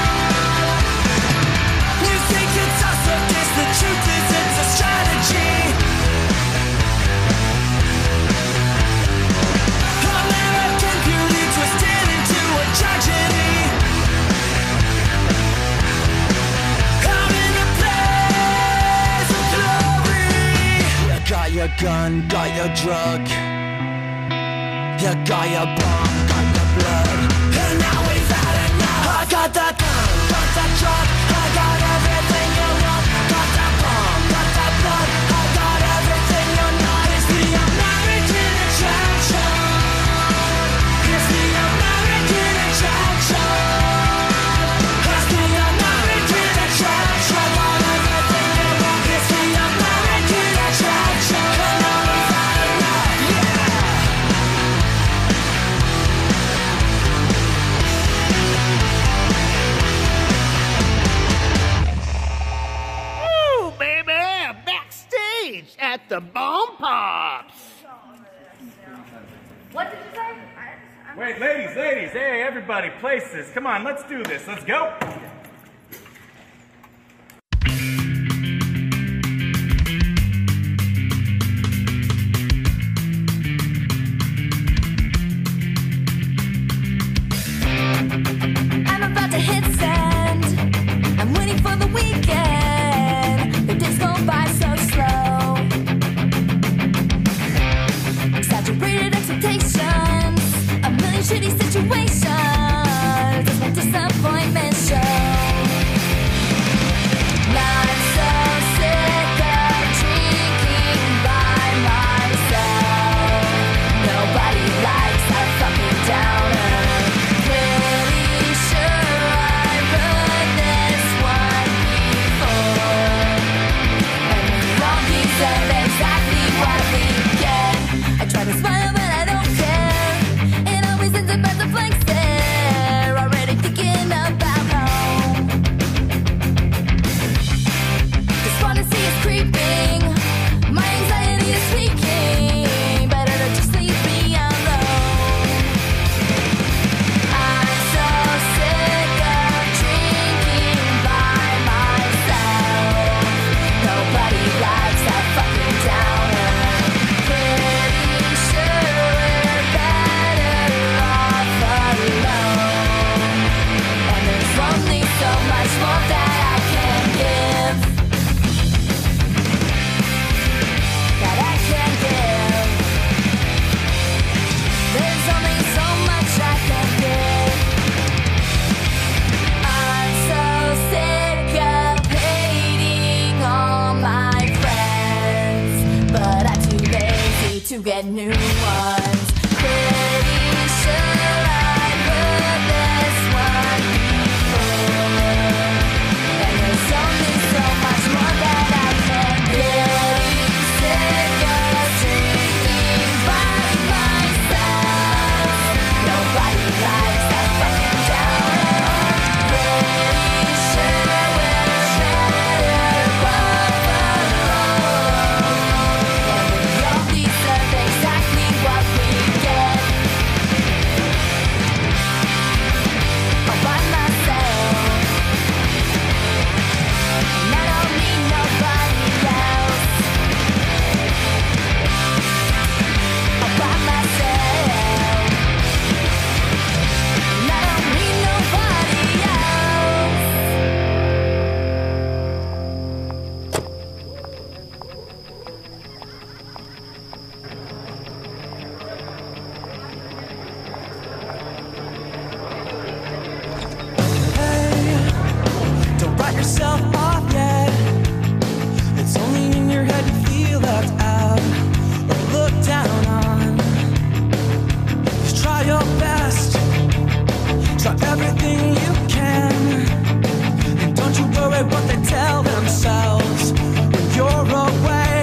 You think it's us against the truth is it's a strategy. American beauty twisted into a tragedy. I'm in a place of glory. You got your gun, got your drug. You got your bomb, got your blood. And now we've had enough. I got that gun, got that truck, I got everything you want. Got that bomb, got that blood, I got everything you know. It's the American attraction. It's the American attraction. It's the American attraction. Got everything you want. It's the American attraction. And now we've had enough. Yeah. Ooh, baby, backstage at the Bomb Pops. What did you say? Wait, ladies, hey, everybody, places. Come on, let's do this. Let's go. I'm about to hit send. I'm waiting for the weekend. The days go by so slow. Exaggerated expectations. A million shitty situations. As my disappointment shows. get new ones. Pretty sure I've heard this one before, and there's only so much more that I can get. Sick of drinking by myself. Nobody likes that fucking down. Pretty sure we're better off alone, and we all deserve exactly what we get. All by myself, and I don't need nobody else. All by myself, and I don't need nobody else. Don't write yourself off yet. It's only in your head you feel left out or looked down on. Just try your best. Try everything you can. And don't you worry what they tell themselves when you're away.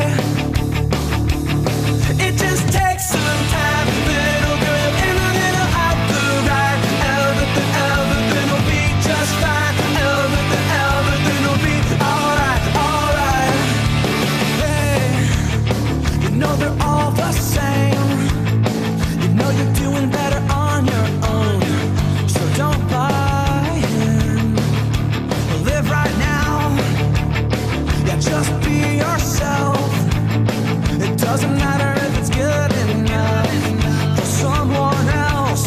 It just takes some time, little girl, in a little out the right. Everything will be just fine. Everything will be alright, alright. Hey, you know they're all the same. You know you're doing better on your own. So don't buy in. Live right now. Yeah, just be yourself. It doesn't matter if it's good enough for someone else.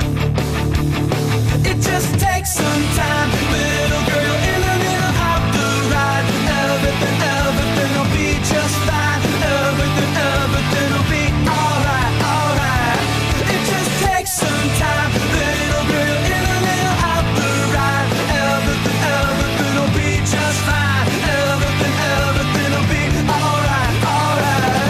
It just takes some time, little girl, in a little out the right. Everything will be just fine. Everything will be alright, alright. It just takes some time, little girl, in a little out the right. Everything will be just fine. Everything will be alright, alright.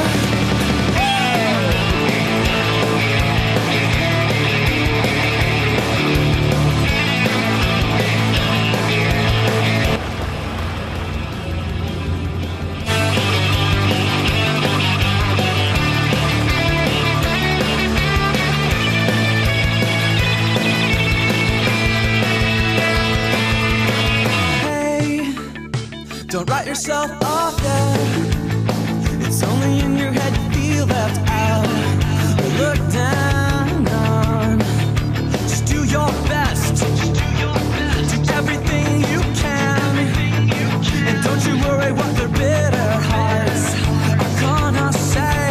Hey, don't write yourself off yet. It's only in your head you feel left out or look down on. Just do your best. Do everything you can. And don't you worry what their bitter hearts are gonna say.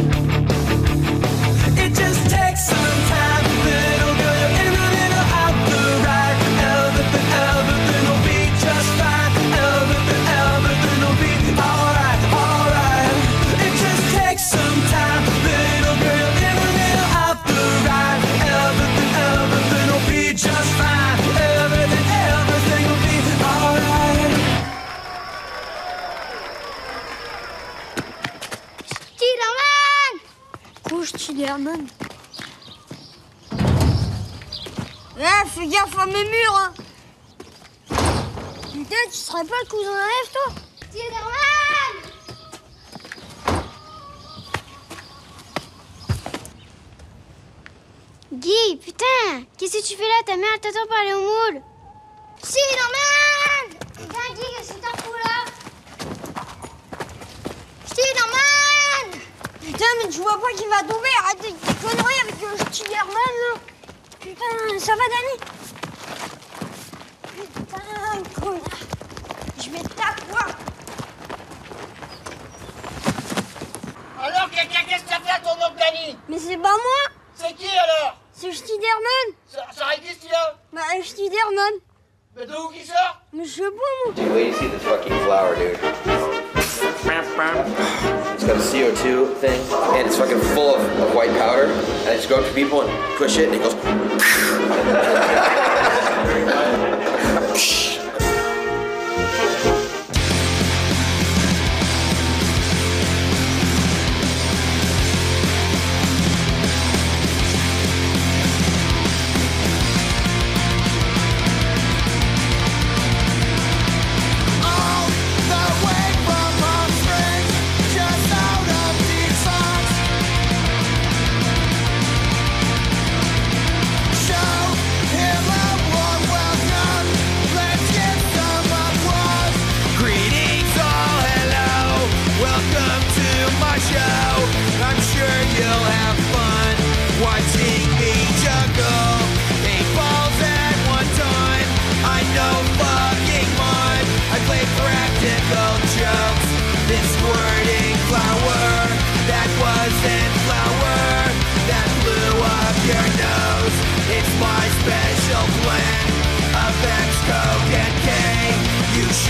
It just takes some time, little girl, in a little out the right. Everything will be just fine. Everything will be alright, alright. It just takes some time, little girl, in a little out the right. Everything will be just fine. Everything will be alright. Spider-Man! Couche Spider-Man. Fais gaffe à mes murs, hein. Putain, tu serais pas le cousin d'Ève, toi? Spider-Man! Guy, putain, qu'est-ce que tu fais là? Ta mère elle t'attend pour aller au moule. Spider-Man! Putain, Guy, qu'est-ce que t'as fou là? Spider-Man! Putain, mais tu vois pas qu'il va tomber? Arrête tes conneries avec le Spider-Man là. Putain, ça va, Dani? Putain, connard. Je vais t'avoir. Alors, qu'est-ce que t'as fait à ton oncle Danny? Mais c'est pas moi. C'est qui alors? C'est Spider-Man. Ça arrête qui celui-là? Bah, Spider-Man. Mais d'où qui sort? Mais je sais pas, moi. Dude, wait till you see this fucking flower, dude. It's got a CO2 thing, and it's fucking full of white powder. And I just go up to people and push it, and it goes.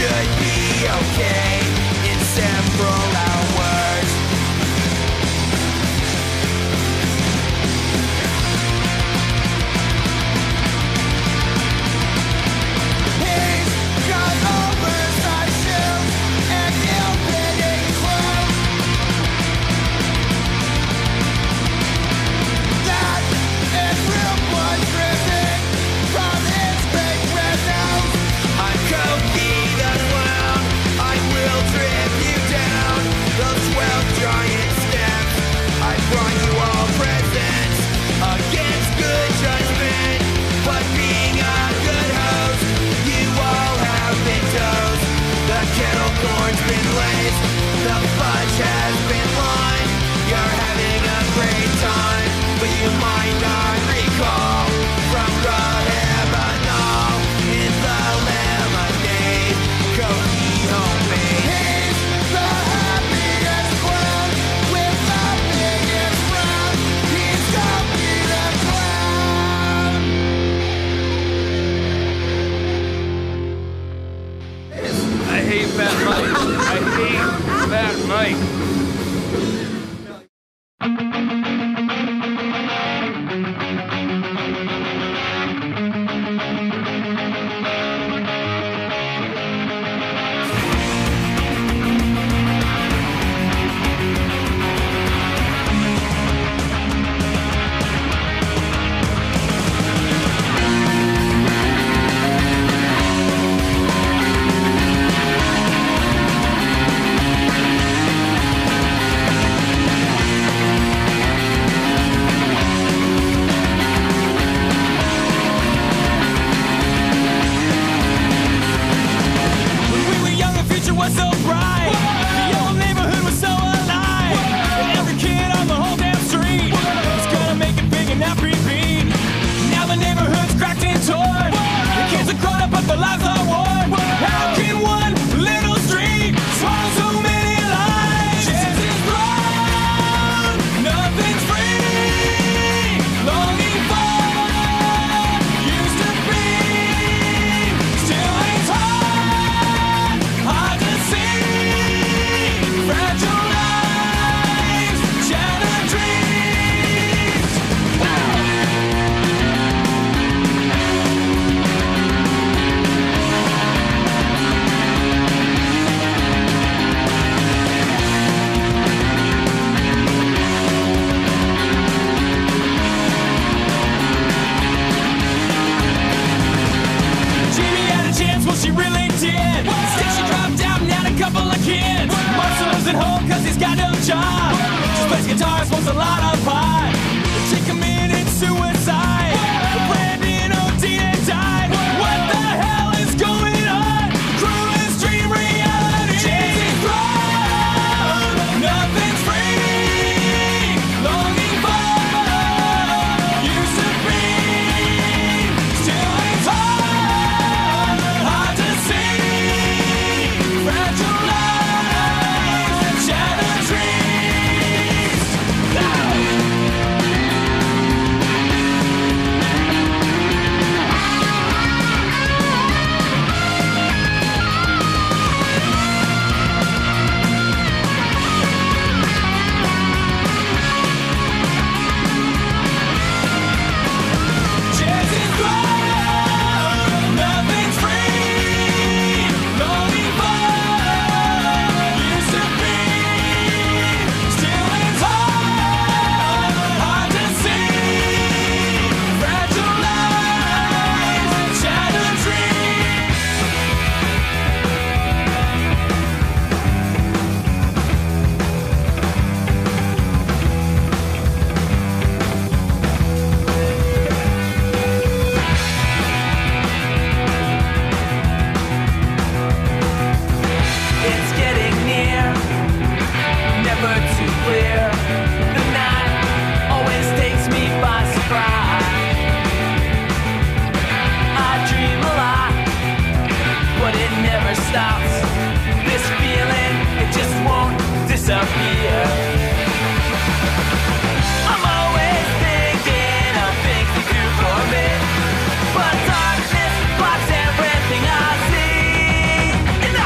should be okay in several hours. He's got oversized shoes and ill-fitting clothes. That is real blood dripping from his big red nose. I'm Cokie the Clown, I will trip you down those 12 giant steps. I brought you all presents against good judgment, but being a good host, you all have been dosed. The kettle corn's been laced, the fudge has been lined. You're having a great time, but you might not recall from Rohypnol in the lemonade. Cokie homemade. He's the happiest clown with the biggest frown. He's Cokie the Clown. I hate Fat Mike. I hate Fat Mike. But darkness blocks everything I see. And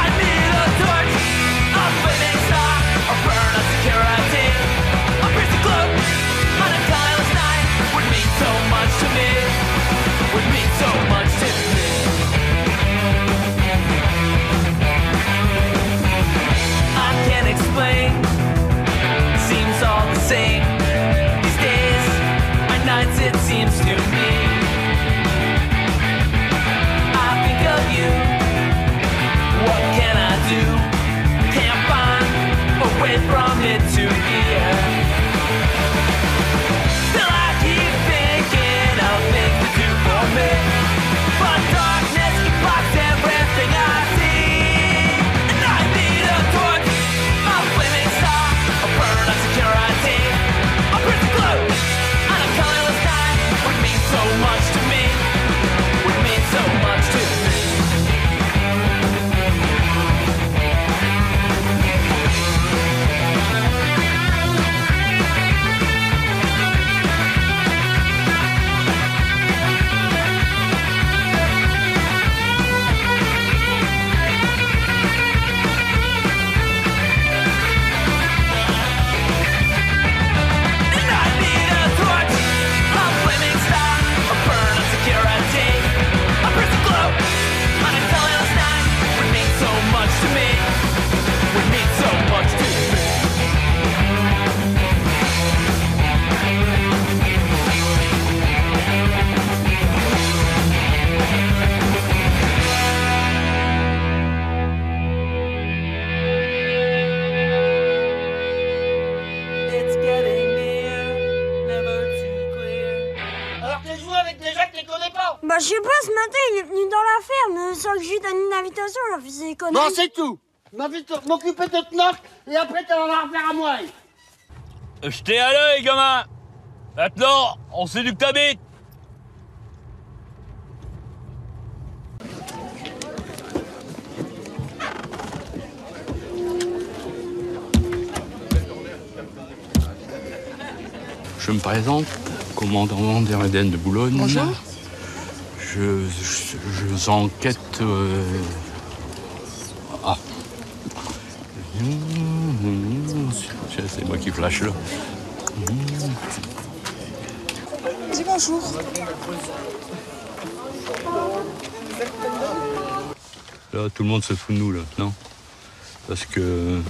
je sais pas, ce matin, il est venu dans la ferme, sans que je lui donne une invitation, il a fait ses conneries. Bon, c'est tout. M'occuper de te knock, et après, t'en vas refaire à moi. Jetez à l'œil, gamin. Maintenant, on sait du que t'habites. Je me présente, commandant des Rédennes de Boulogne. Bonjour. Je enquête. Ah. C'est moi qui flash là. Dis bonjour. Là, tout le monde se fout de nous, là, non? Parce que...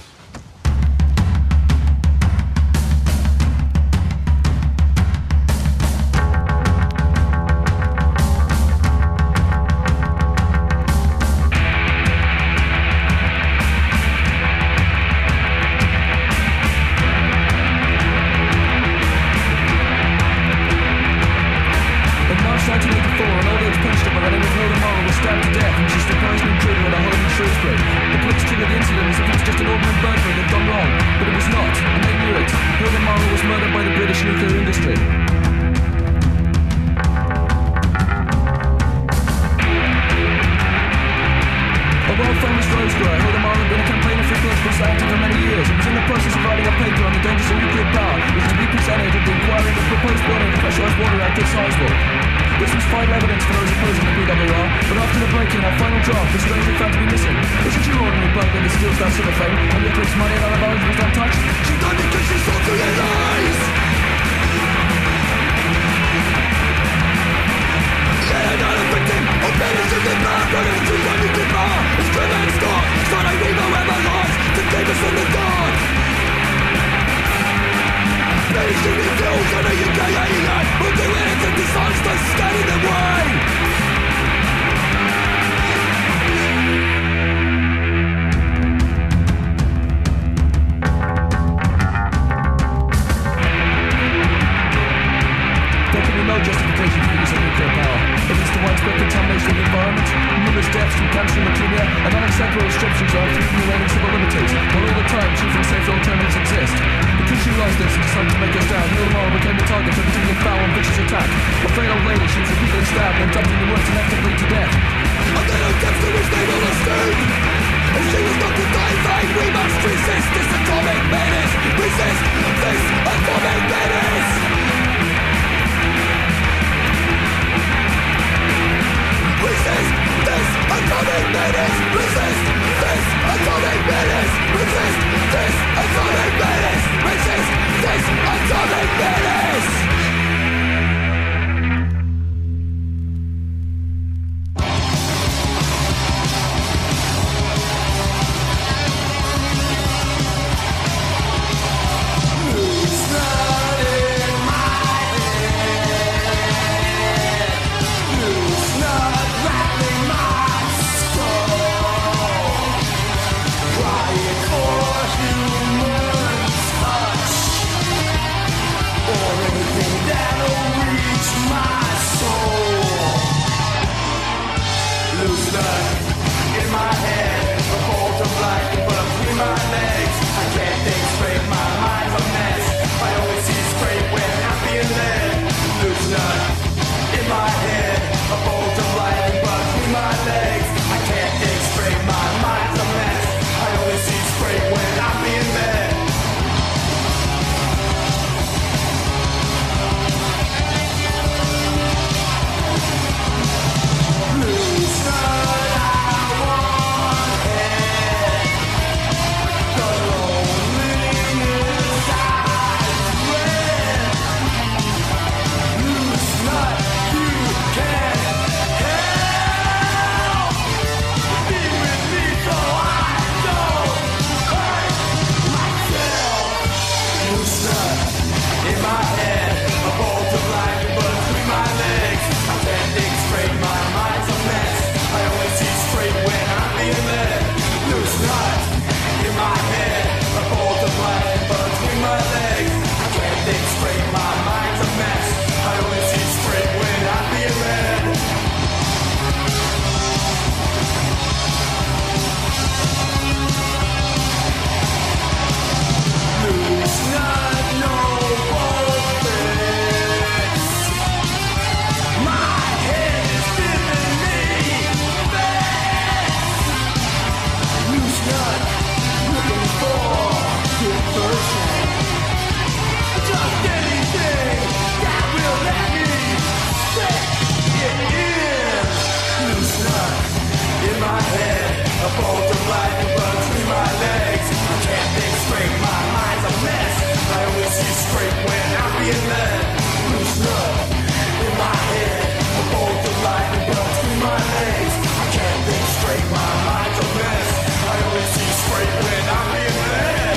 nut, looking for diversion. Just anything that will let me stick it in. Loose nut in my head, a bolt of lightning runs through my legs. I can't think straight, my mind's a mess. I only see straight when I'm being led. Loose nut in my head, a bolt of lightning runs through my legs. I can't think straight, my mind's a mess. I only see straight when I'm being led.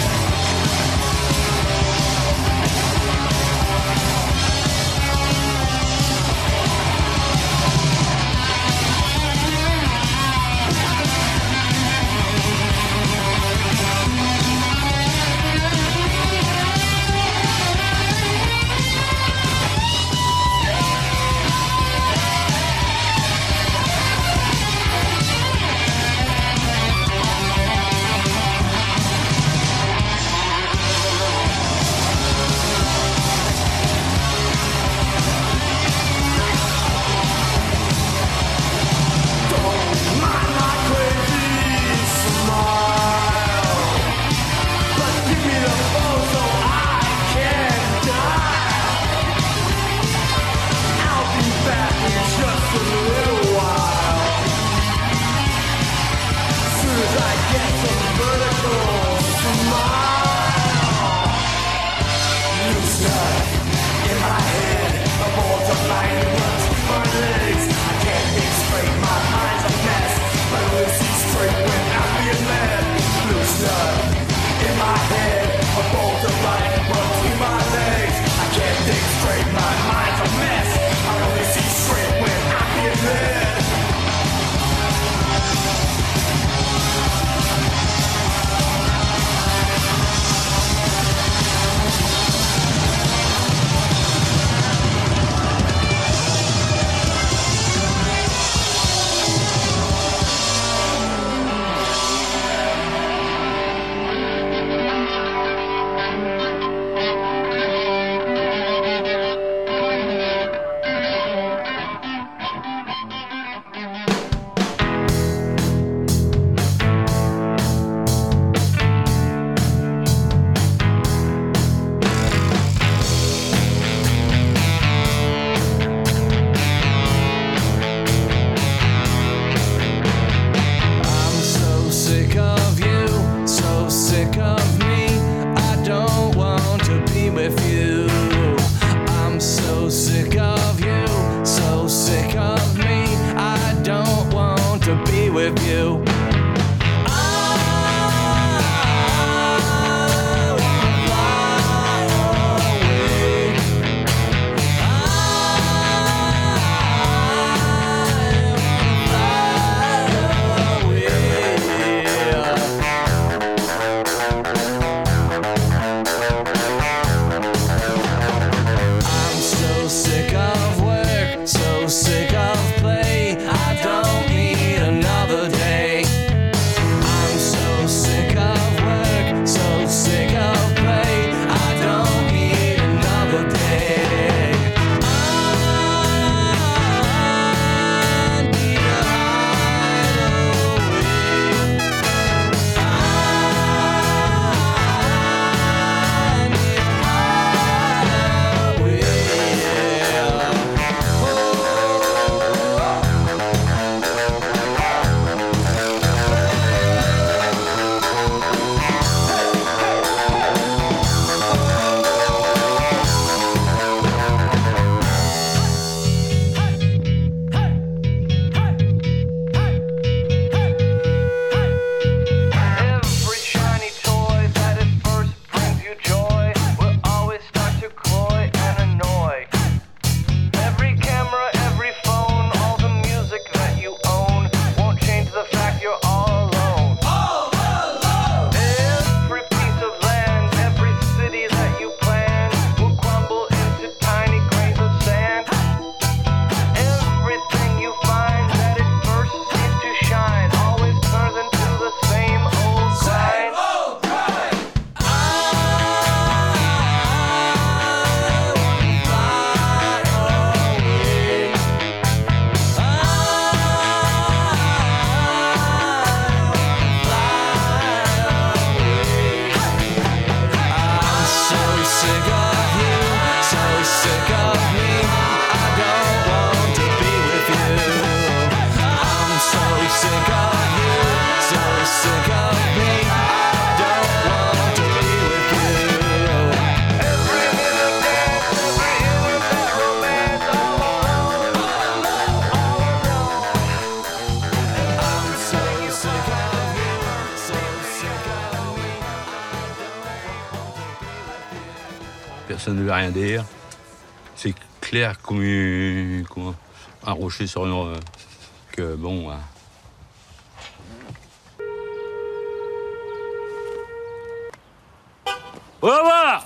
personne ne veut rien dire. C'est clair comme un rocher sur une... que bon... Au revoir.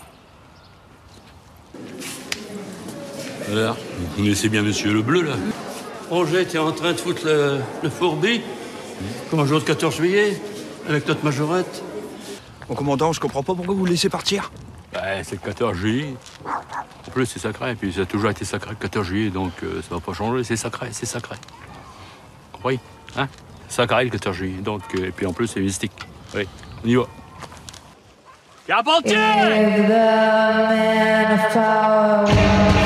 Alors, vous connaissez bien Monsieur Le Bleu, là? Roger était en train de foutre le fourbi, comme un jour de 14 juillet, avec notre majorette. Mon commandant, je comprends pas pourquoi vous le laissez partir. Ben, c'est le 14 juillet. En plus, c'est sacré, et puis ça a toujours été sacré le 14 juillet, donc ça va pas changer, c'est sacré, c'est sacré. Compris? Hein? Sacré le 14 juillet, donc, et puis en plus, c'est mystique. Oui, on y va. Carpentier!